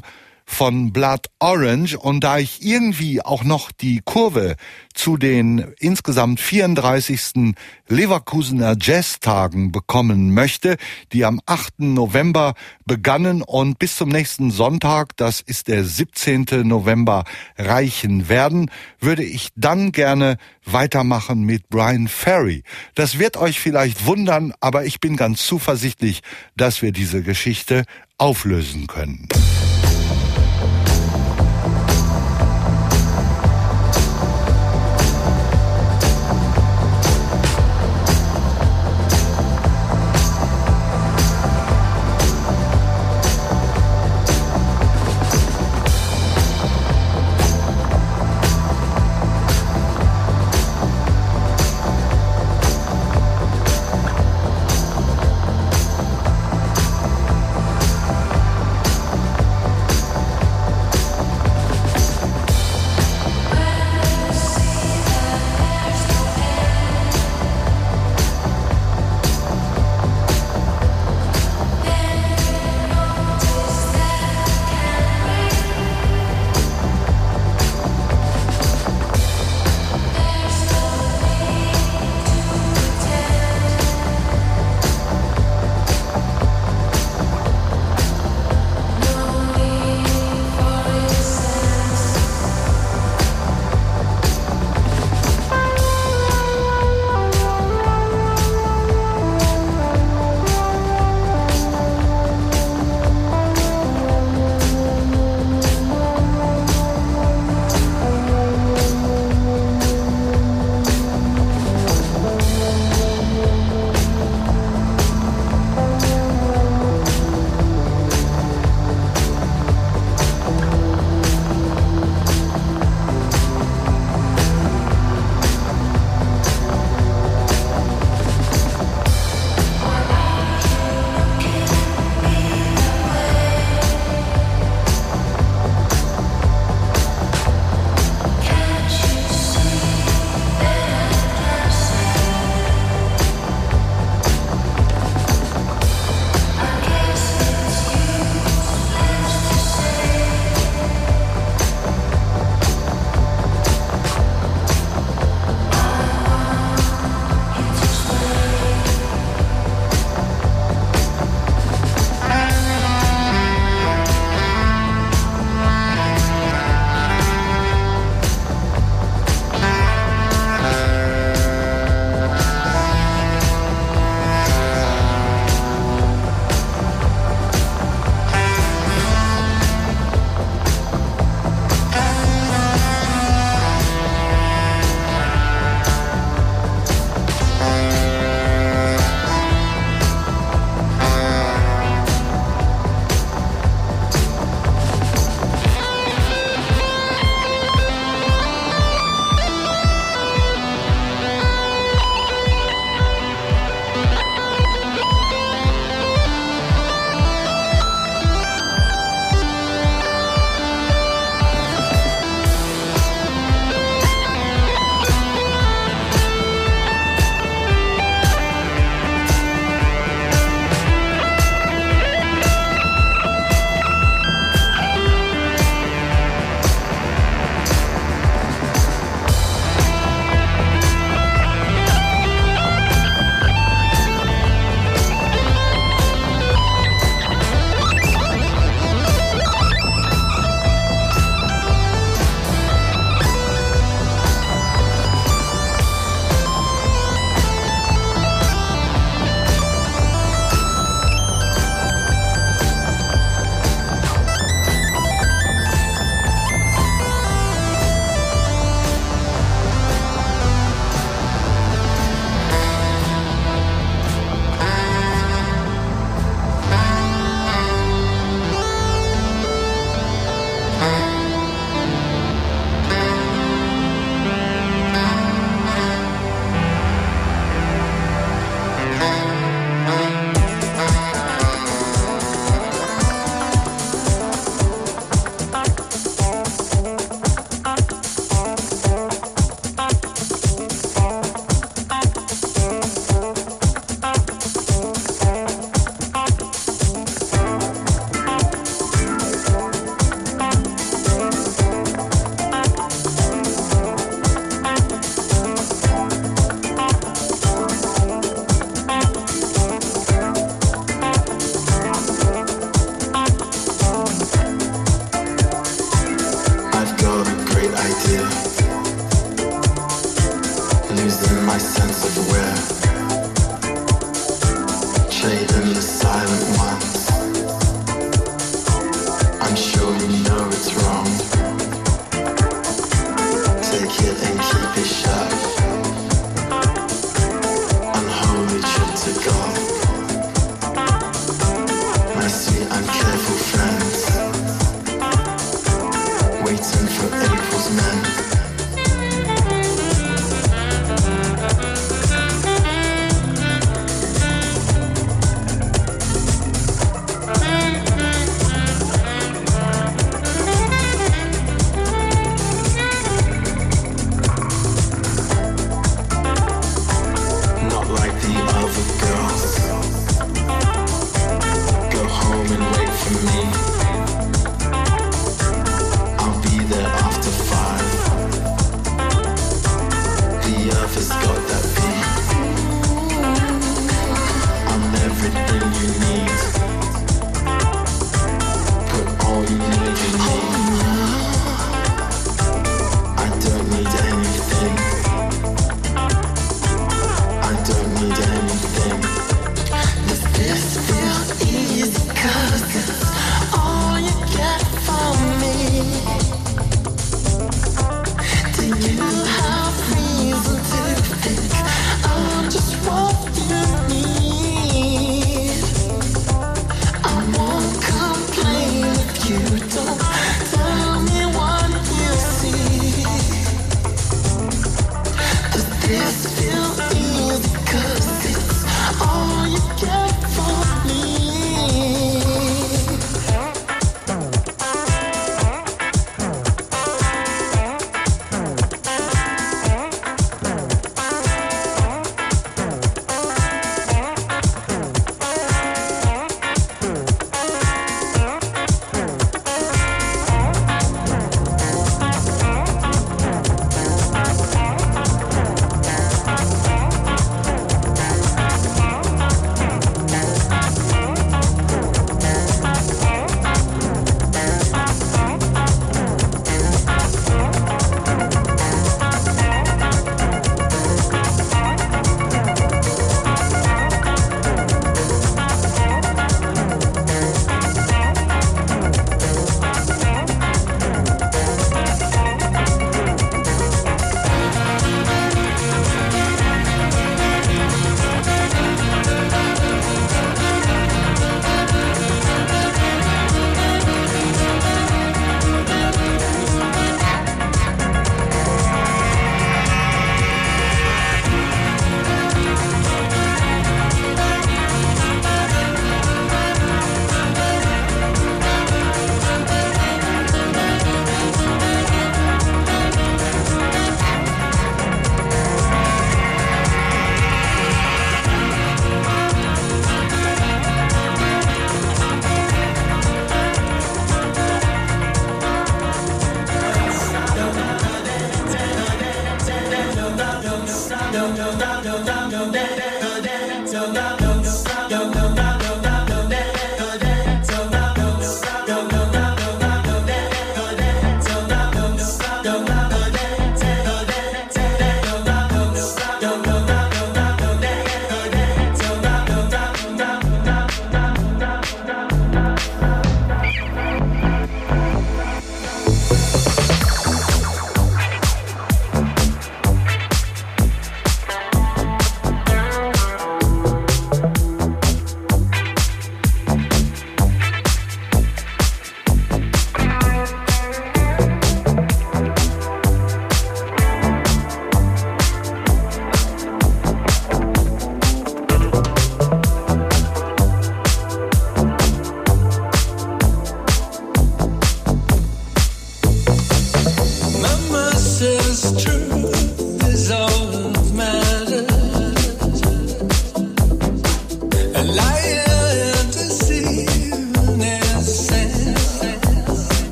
von Blood Orange. Und da ich irgendwie auch noch die Kurve zu den insgesamt vierunddreißigsten Leverkusener Jazztagen bekommen möchte, die am achten November begannen und bis zum nächsten Sonntag, das ist der siebzehnten November, reichen werden, würde ich dann gerne weitermachen mit Bryan Ferry. Das wird euch vielleicht wundern, aber ich bin ganz zuversichtlich, dass wir diese Geschichte auflösen können.
losing my sense of where. Trading the silent ones. I'm sure you know it's wrong. Take it and keep it shut. Unholy trip to God. My sweet uncareful friends, waiting for April's men.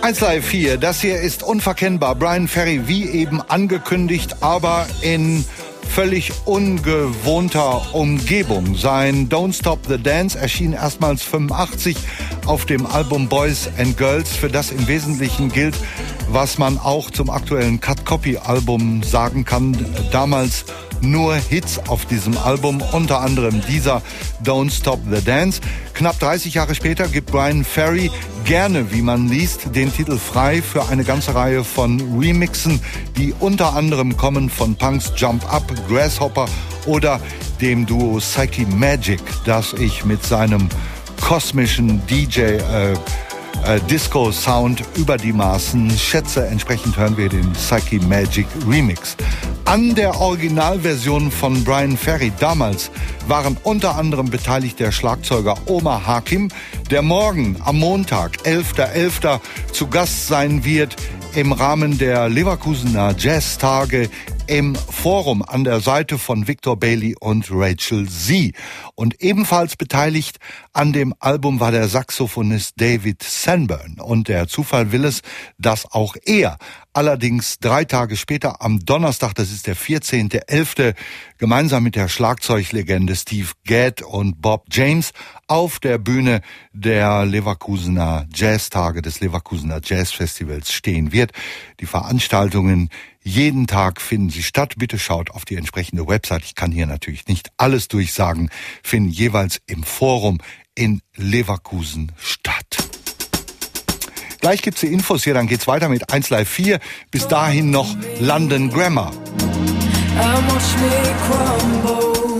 eins Live vier, das hier ist unverkennbar. Bryan Ferry, wie eben angekündigt, aber in völlig ungewohnter Umgebung. Sein Don't Stop the Dance erschien erstmals fünfundachtzig auf dem Album Boys and Girls, für das im Wesentlichen gilt, was man auch zum aktuellen Cut Copy Album sagen kann. Damals nur Hits auf diesem Album, unter anderem dieser Don't Stop the Dance. Knapp dreißig Jahre später gibt Bryan Ferry gerne, wie man liest, den Titel frei für eine ganze Reihe von Remixen, die unter anderem kommen von Punks Jump Up, Grasshopper oder dem Duo Psyche Magic, das ich mit seinem kosmischen D J äh, äh, Disco-Sound über die Maßen schätze. Entsprechend hören wir den Psyche Magic Remix. An der Originalversion von Bryan Ferry damals waren unter anderem beteiligt der Schlagzeuger Omar Hakim, der morgen am Montag, elfter elfter zu Gast sein wird im Rahmen der Leverkusener Jazztage im Forum an der Seite von Victor Bailey und Rachel Z. Und ebenfalls beteiligt an dem Album war der Saxophonist David Sanborn. Und der Zufall will es, dass auch er allerdings drei Tage später am Donnerstag, das ist der vierzehnter elfter, gemeinsam mit der Schlagzeuglegende Steve Gadd und Bob James auf der Bühne der Leverkusener Jazztage des Leverkusener Jazzfestivals stehen wird. Die Veranstaltungen jeden Tag finden sie statt. Bitte schaut auf die entsprechende Website. Ich kann hier natürlich nicht alles durchsagen, finden jeweils im Forum in Leverkusen statt. Gleich gibt's die Infos hier, dann geht's weiter mit eins Live vier. Bis dahin noch London Grammar.
And watch me crumble.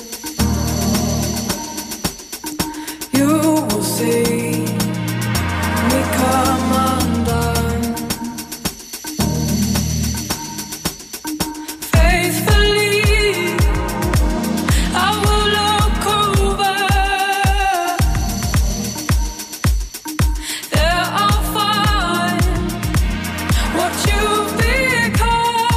You will see me come undone. Faithfully, I will look over. There I'll find what you've become.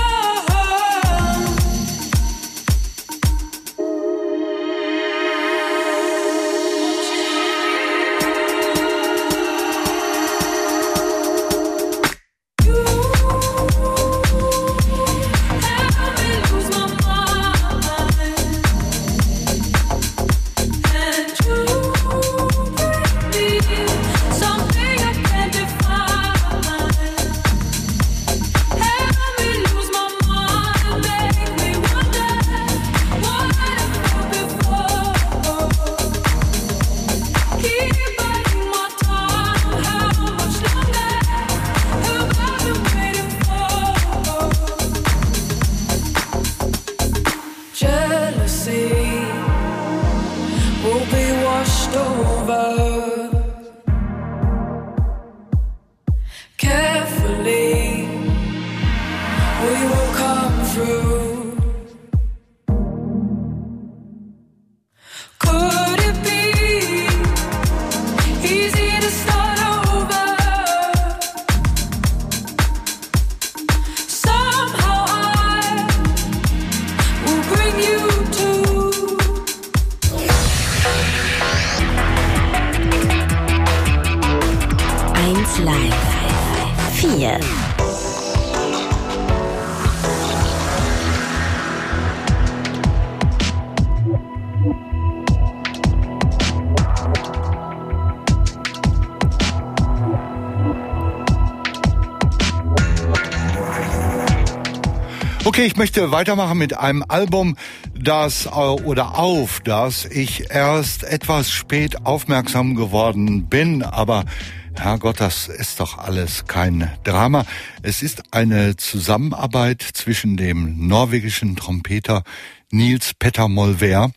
Okay, ich möchte weitermachen mit einem Album, das oder auf das ich erst etwas spät aufmerksam geworden bin, aber Herrgott, das ist doch alles kein Drama. Es ist eine Zusammenarbeit zwischen dem norwegischen Trompeter Nils Petter Molvær,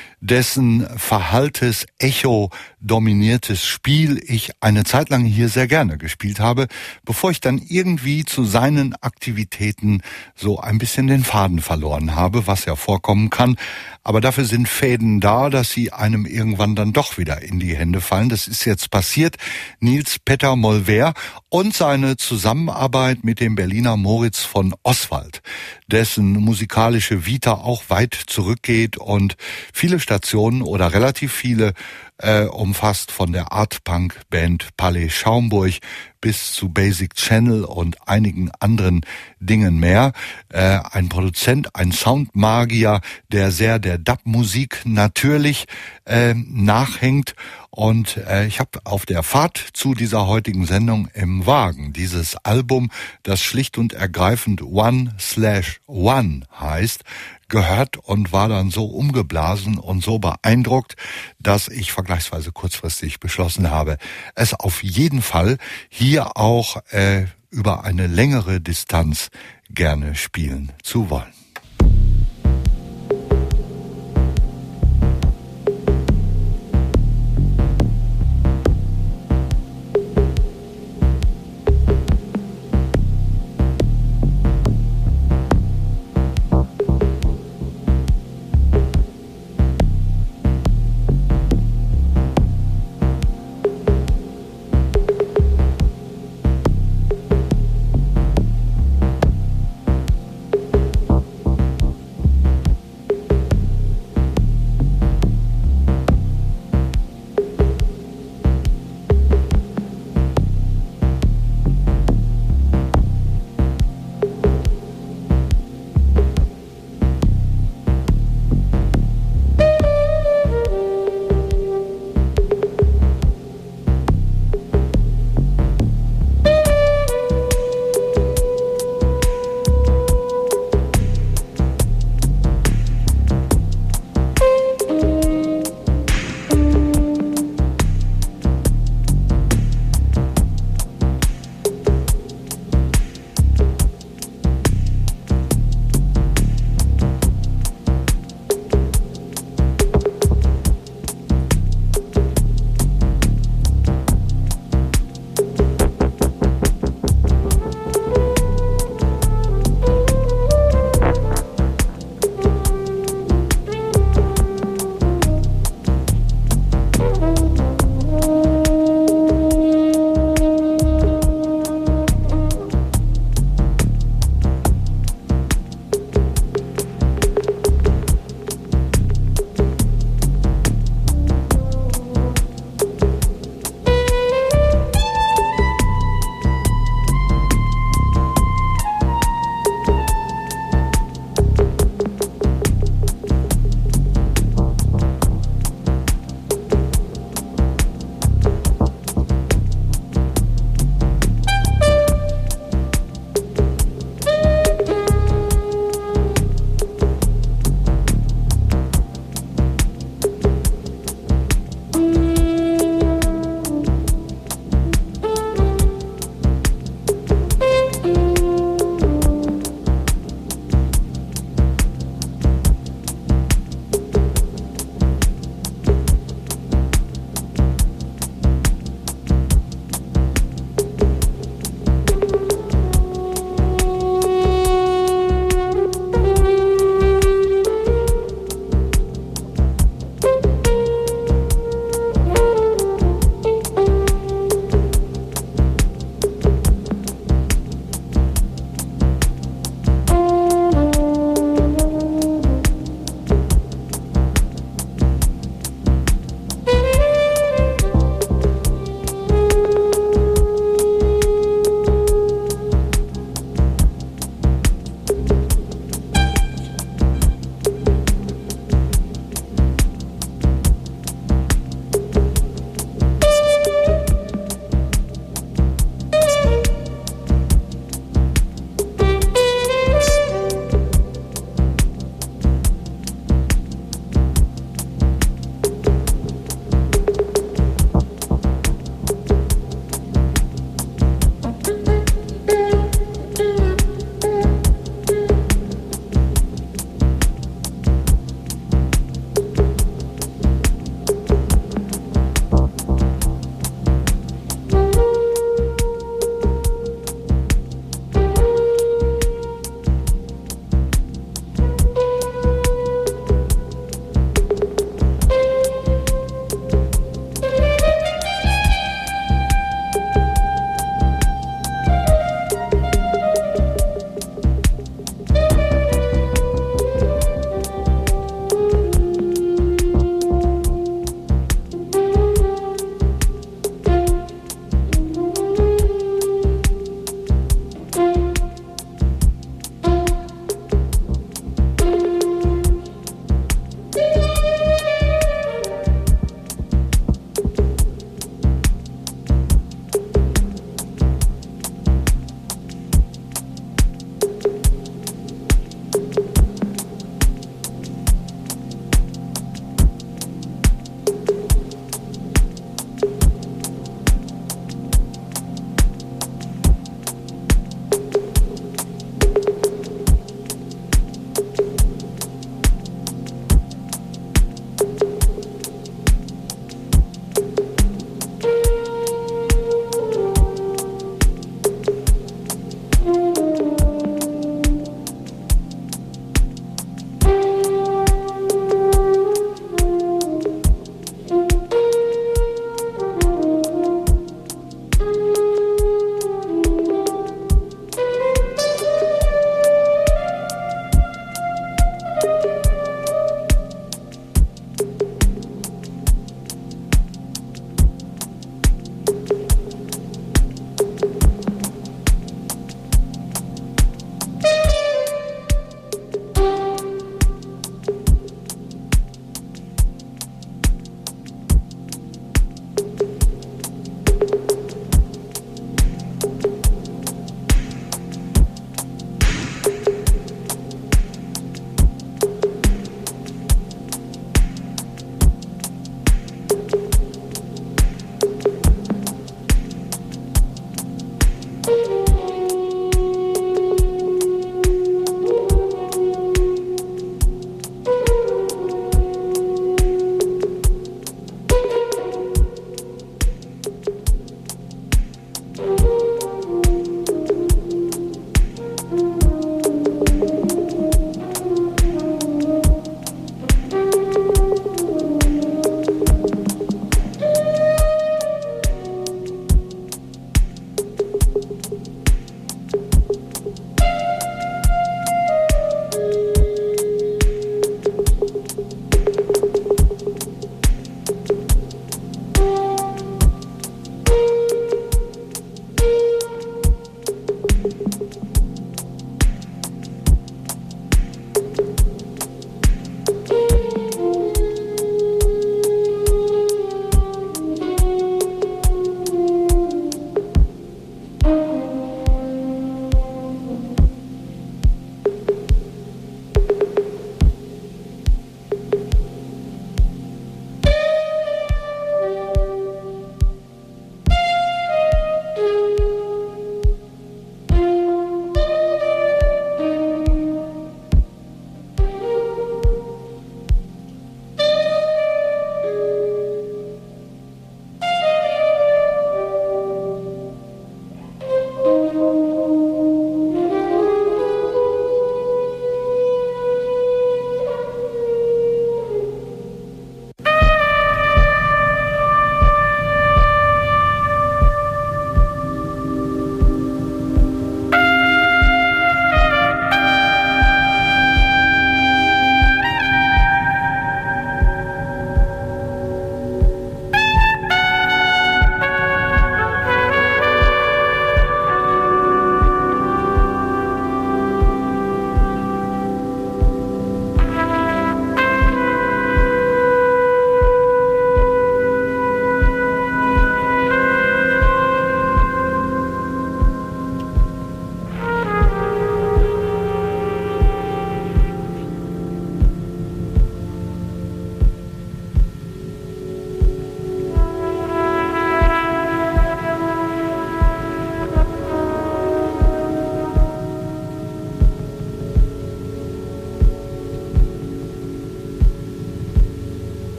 dessen verhalltes, echo-dominiertes Spiel ich eine Zeit lang hier sehr gerne gespielt habe, bevor ich dann irgendwie zu seinen Aktivitäten so ein bisschen den Faden verloren habe, was ja vorkommen kann. Aber dafür sind Fäden da, dass sie einem irgendwann dann doch wieder in die Hände fallen. Das ist jetzt passiert. Nils Petter Molvær und seine Zusammenarbeit mit dem Berliner Moritz von Oswald, dessen musikalische Vita auch weit zurückgeht und viele Stationen oder relativ viele, äh, umfasst von der Art-Punk-Band Palais Schaumburg bis zu Basic Channel und einigen anderen Dingen mehr. Äh, ein Produzent, ein Soundmagier, der sehr der Dub-Musik natürlich äh, nachhängt. Und äh, ich habe auf der Fahrt zu dieser heutigen Sendung im Wagen dieses Album, das schlicht und ergreifend One Slash One heißt, gehört und war dann so umgeblasen und so beeindruckt, dass ich vergleichsweise kurzfristig beschlossen habe, es auf jeden Fall hier auch äh, über eine längere Distanz gerne spielen zu wollen.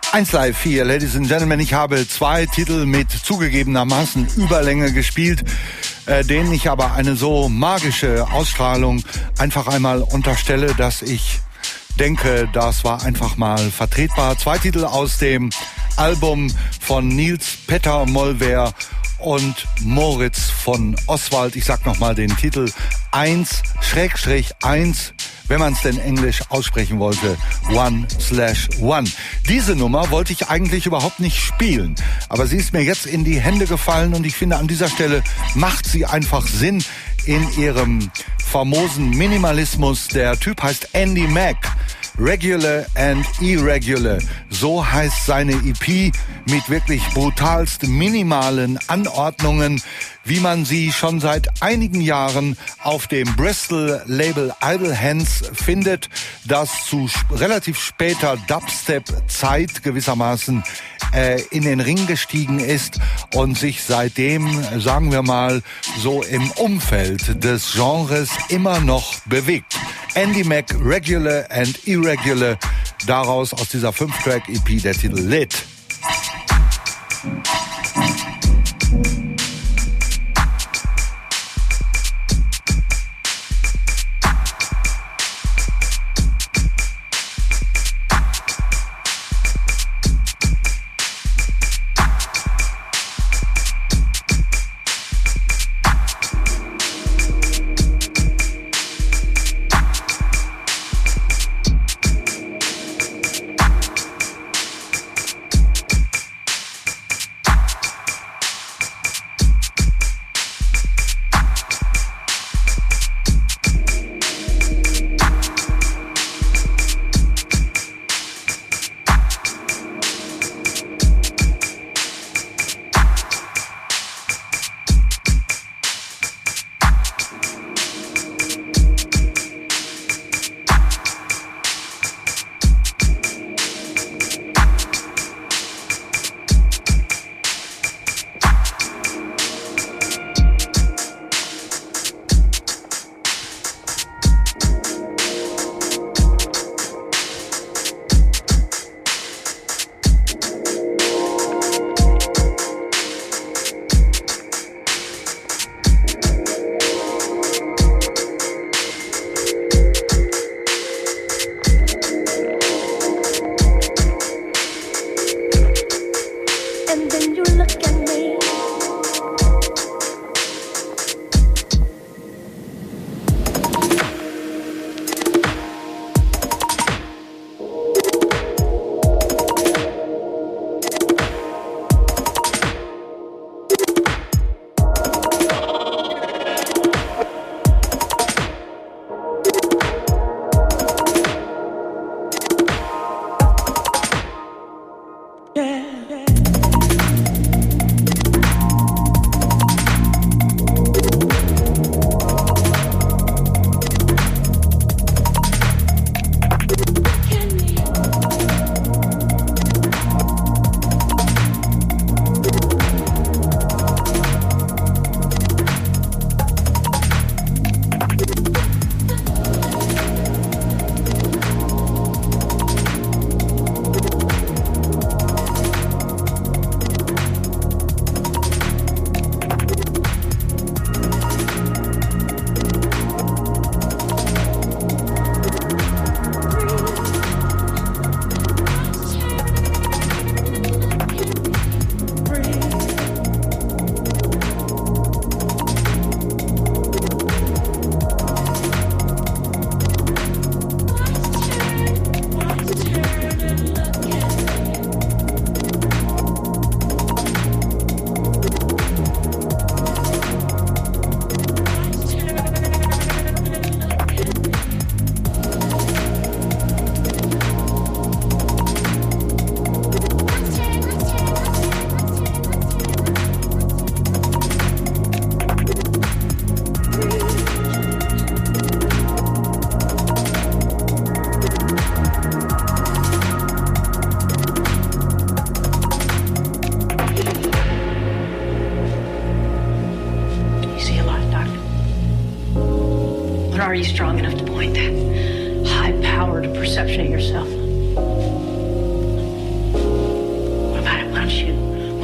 eins Live vier, Ladies and Gentlemen, ich habe zwei Titel mit zugegebenermaßen Überlänge gespielt, äh, denen ich aber eine so magische Ausstrahlung einfach einmal unterstelle, dass ich denke, das war einfach mal vertretbar. Zwei Titel aus dem Album von Nils Petter Molver und Moritz von Oswald. Ich sag nochmal den Titel eins Schrägstrich eins, wenn man es denn englisch aussprechen wollte, One slash One. Diese Nummer wollte ich eigentlich überhaupt nicht spielen, aber sie ist mir jetzt in die Hände gefallen und ich finde, an dieser Stelle macht sie einfach Sinn in ihrem famosen Minimalismus. Der Typ heißt Andy Mack. Regular and Irregular, so heißt seine E P mit wirklich brutalst minimalen Anordnungen, wie man sie schon seit einigen Jahren auf dem Bristol-Label Idle Hands findet, das zu sp- relativ später Dubstep-Zeit gewissermaßen äh, in den Ring gestiegen ist und sich seitdem, sagen wir mal, so im Umfeld des Genres immer noch bewegt. Andy Mack, Regular and Irregular, daraus aus dieser fünf Track E P der Titel Lit.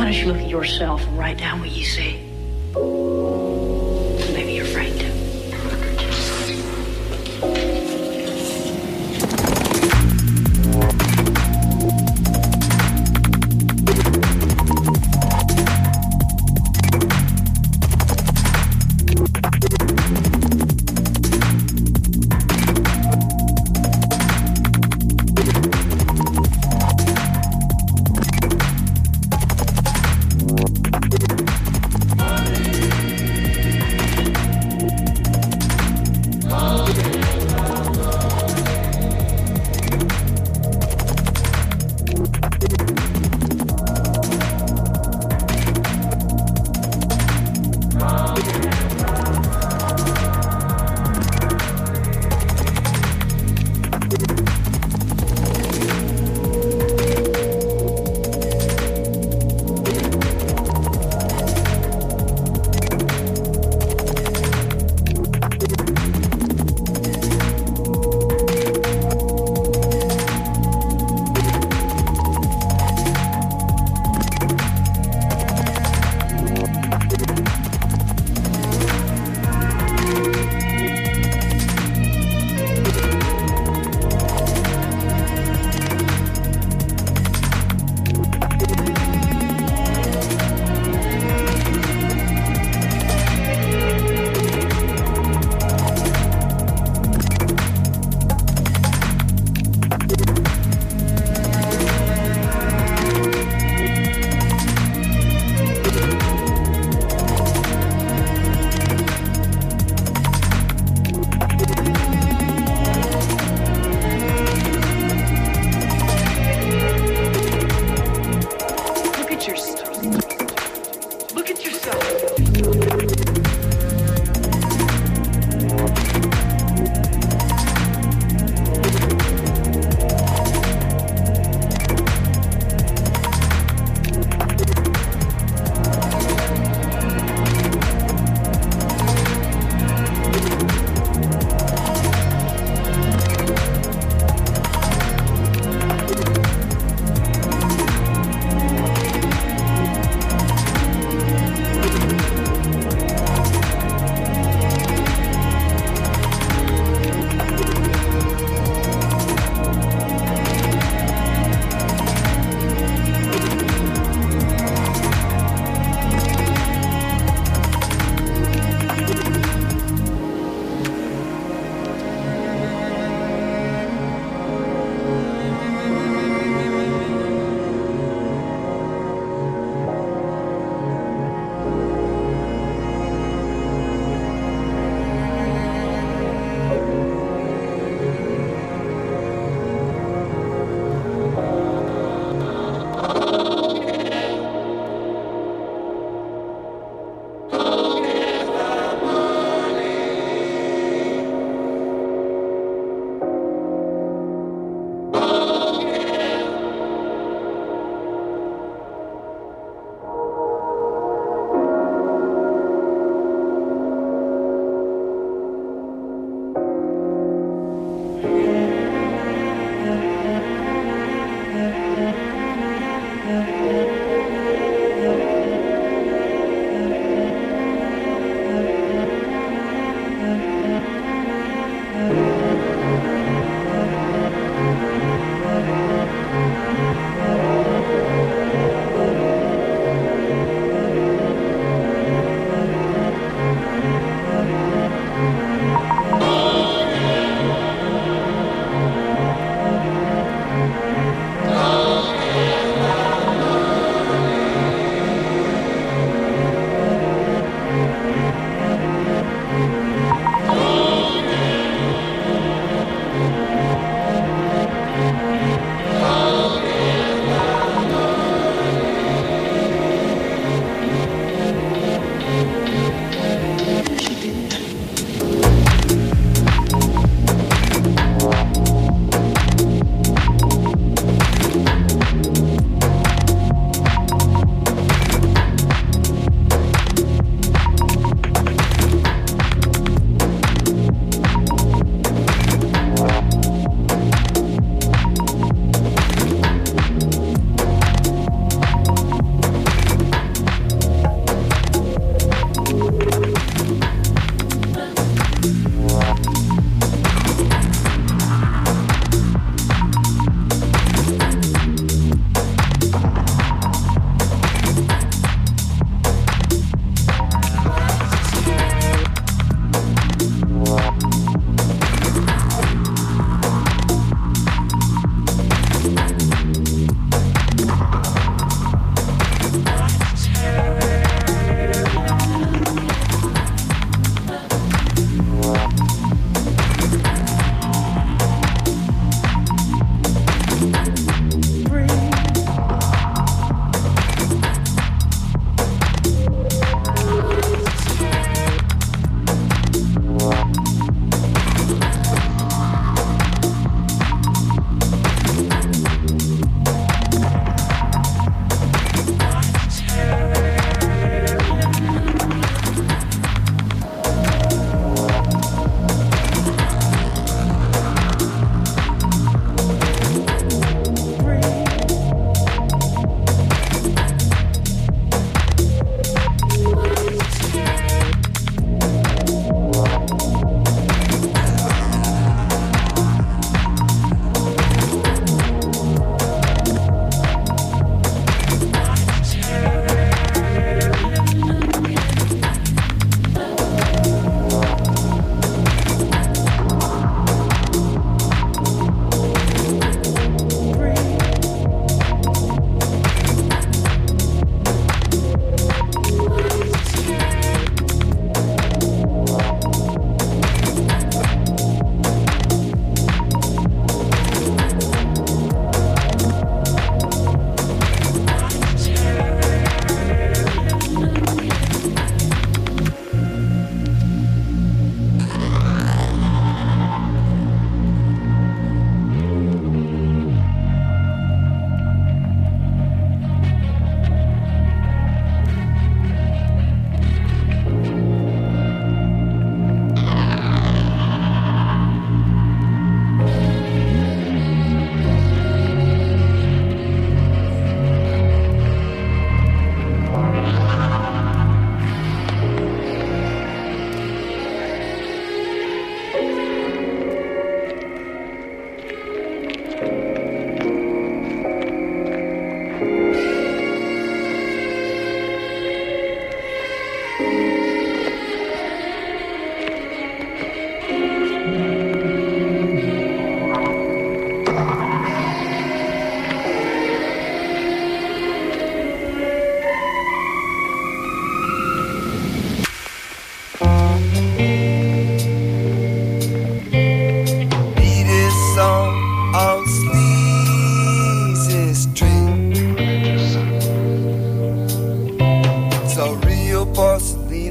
Why don't you look at yourself and write down what you see? Maybe you're afraid to.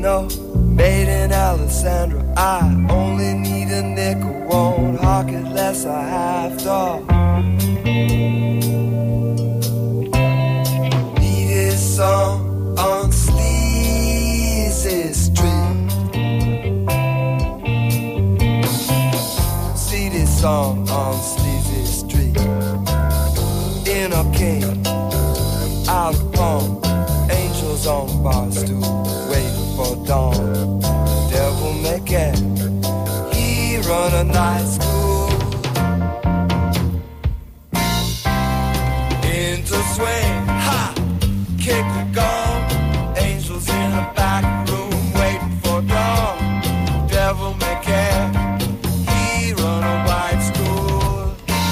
know, made in Alessandra. I only need a nickel, won't hawk it less I have to. Need his song on Sleazy Street. See this song on Sleazy Street. In a king, out of palm, angels on the bar stool, waiting for dawn. Devil may care, he run a night school. Into swing, ha, kick the gong. Angels in the back room, waiting for dawn. Devil may care, he run a white school.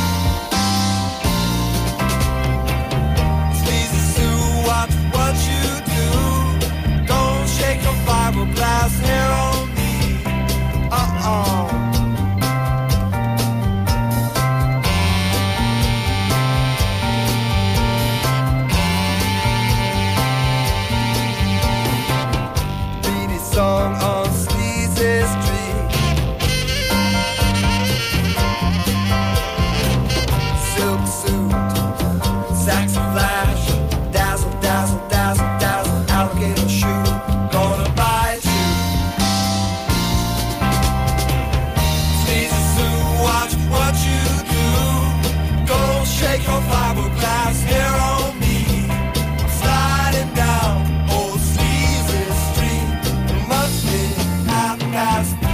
Sleazy Sue, watch what you do. Don't shake your fiberglass hair on me. Uh-uh. Beat his song on Sleazy Street. Silk suit, Saxon flash, dazzle, dazzle, dazzle, dazzle, alligator shoe, gonna bite you. Sleazy Sue, watch what you do. Go shake your fiberglass hair on me. I'm sliding down old Sleazy Street. It must be half past three.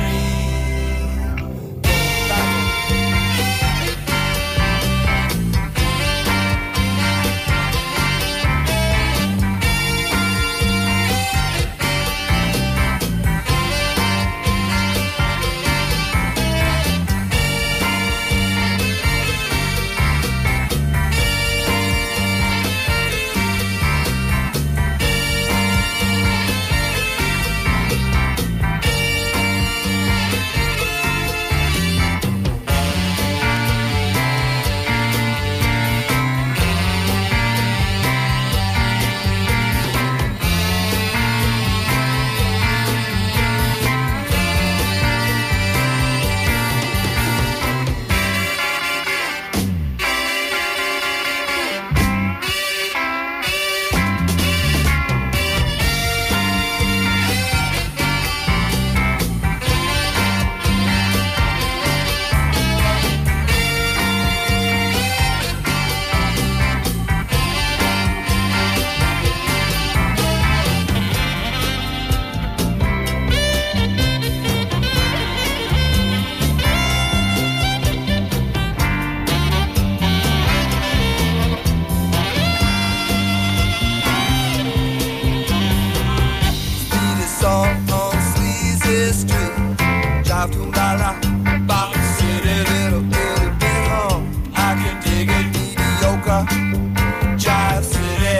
Beat his song on Sleazy Street. Drive to Lala, Bop City, little itty bit home. I can dig it, mediocre, Jive City.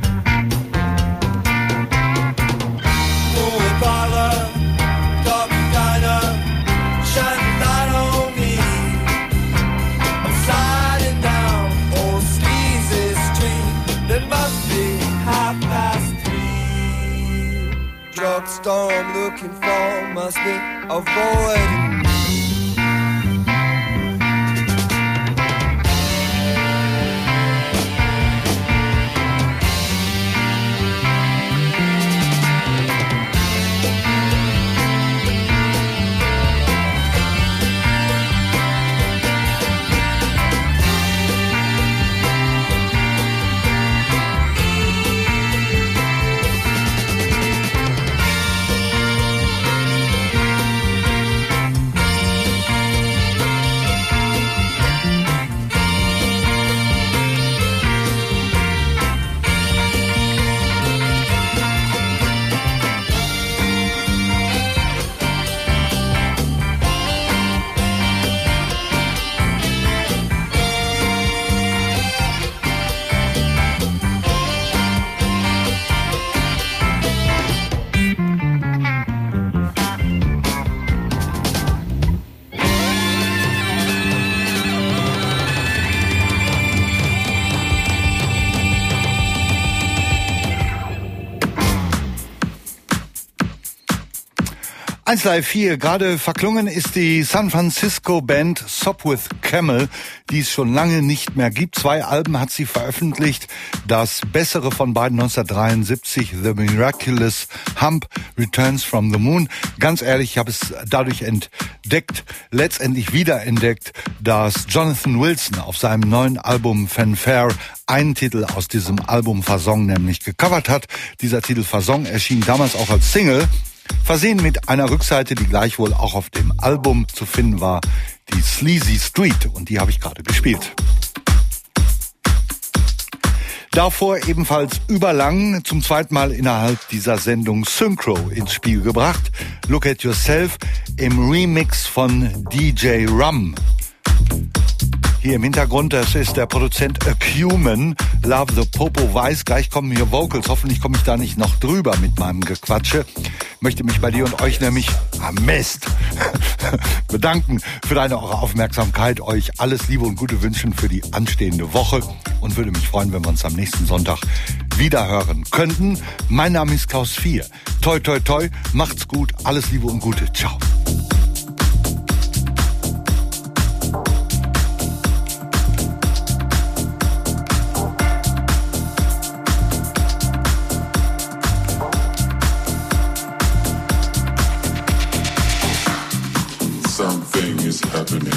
Movie parlor, doggy diner, shine the light on me. I'm sliding down old Sleazy Street. It must be half past three. Drugstore I'm looking for must be avoiding me.
eins Live vier, gerade verklungen ist die San Francisco Band Sopwith Camel, die es schon lange nicht mehr gibt. Zwei Alben hat sie veröffentlicht. Das bessere von beiden neunzehnhundertdreiundsiebzig, The Miraculous Hump, Returns from the Moon. Ganz ehrlich, ich habe es dadurch entdeckt, letztendlich wiederentdeckt, dass Jonathan Wilson auf seinem neuen Album Fanfare einen Titel aus diesem Album Fasong nämlich gecovert hat. Dieser Titel Fasong erschien damals auch als Single, versehen mit einer Rückseite, die gleichwohl auch auf dem Album zu finden war, die Sleazy Street, und die habe ich gerade gespielt. Davor ebenfalls überlang, zum zweiten Mal innerhalb dieser Sendung Synchro ins Spiel gebracht. Look at Yourself im Remix von D J Rum. Hier im Hintergrund, das ist der Produzent Acumen, Love the Popo weiß. Gleich kommen hier Vocals, hoffentlich komme ich da nicht noch drüber mit meinem Gequatsche. Möchte mich bei dir und euch nämlich, ah Mist, bedanken für deine eure Aufmerksamkeit, euch alles Liebe und Gute wünschen für die anstehende Woche und würde mich freuen, wenn wir uns am nächsten Sonntag wieder hören könnten. Mein Name ist Klaus vier. Toi, toi, toi, macht's gut, alles Liebe und Gute, ciao.
Something is happening.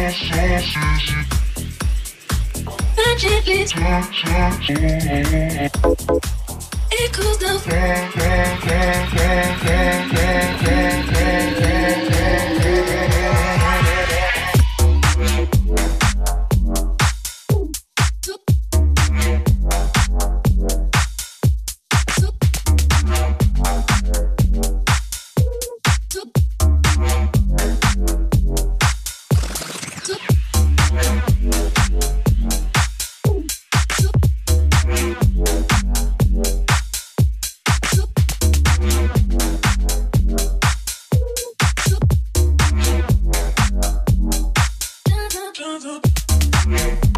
Magically it cools down.
Yeah.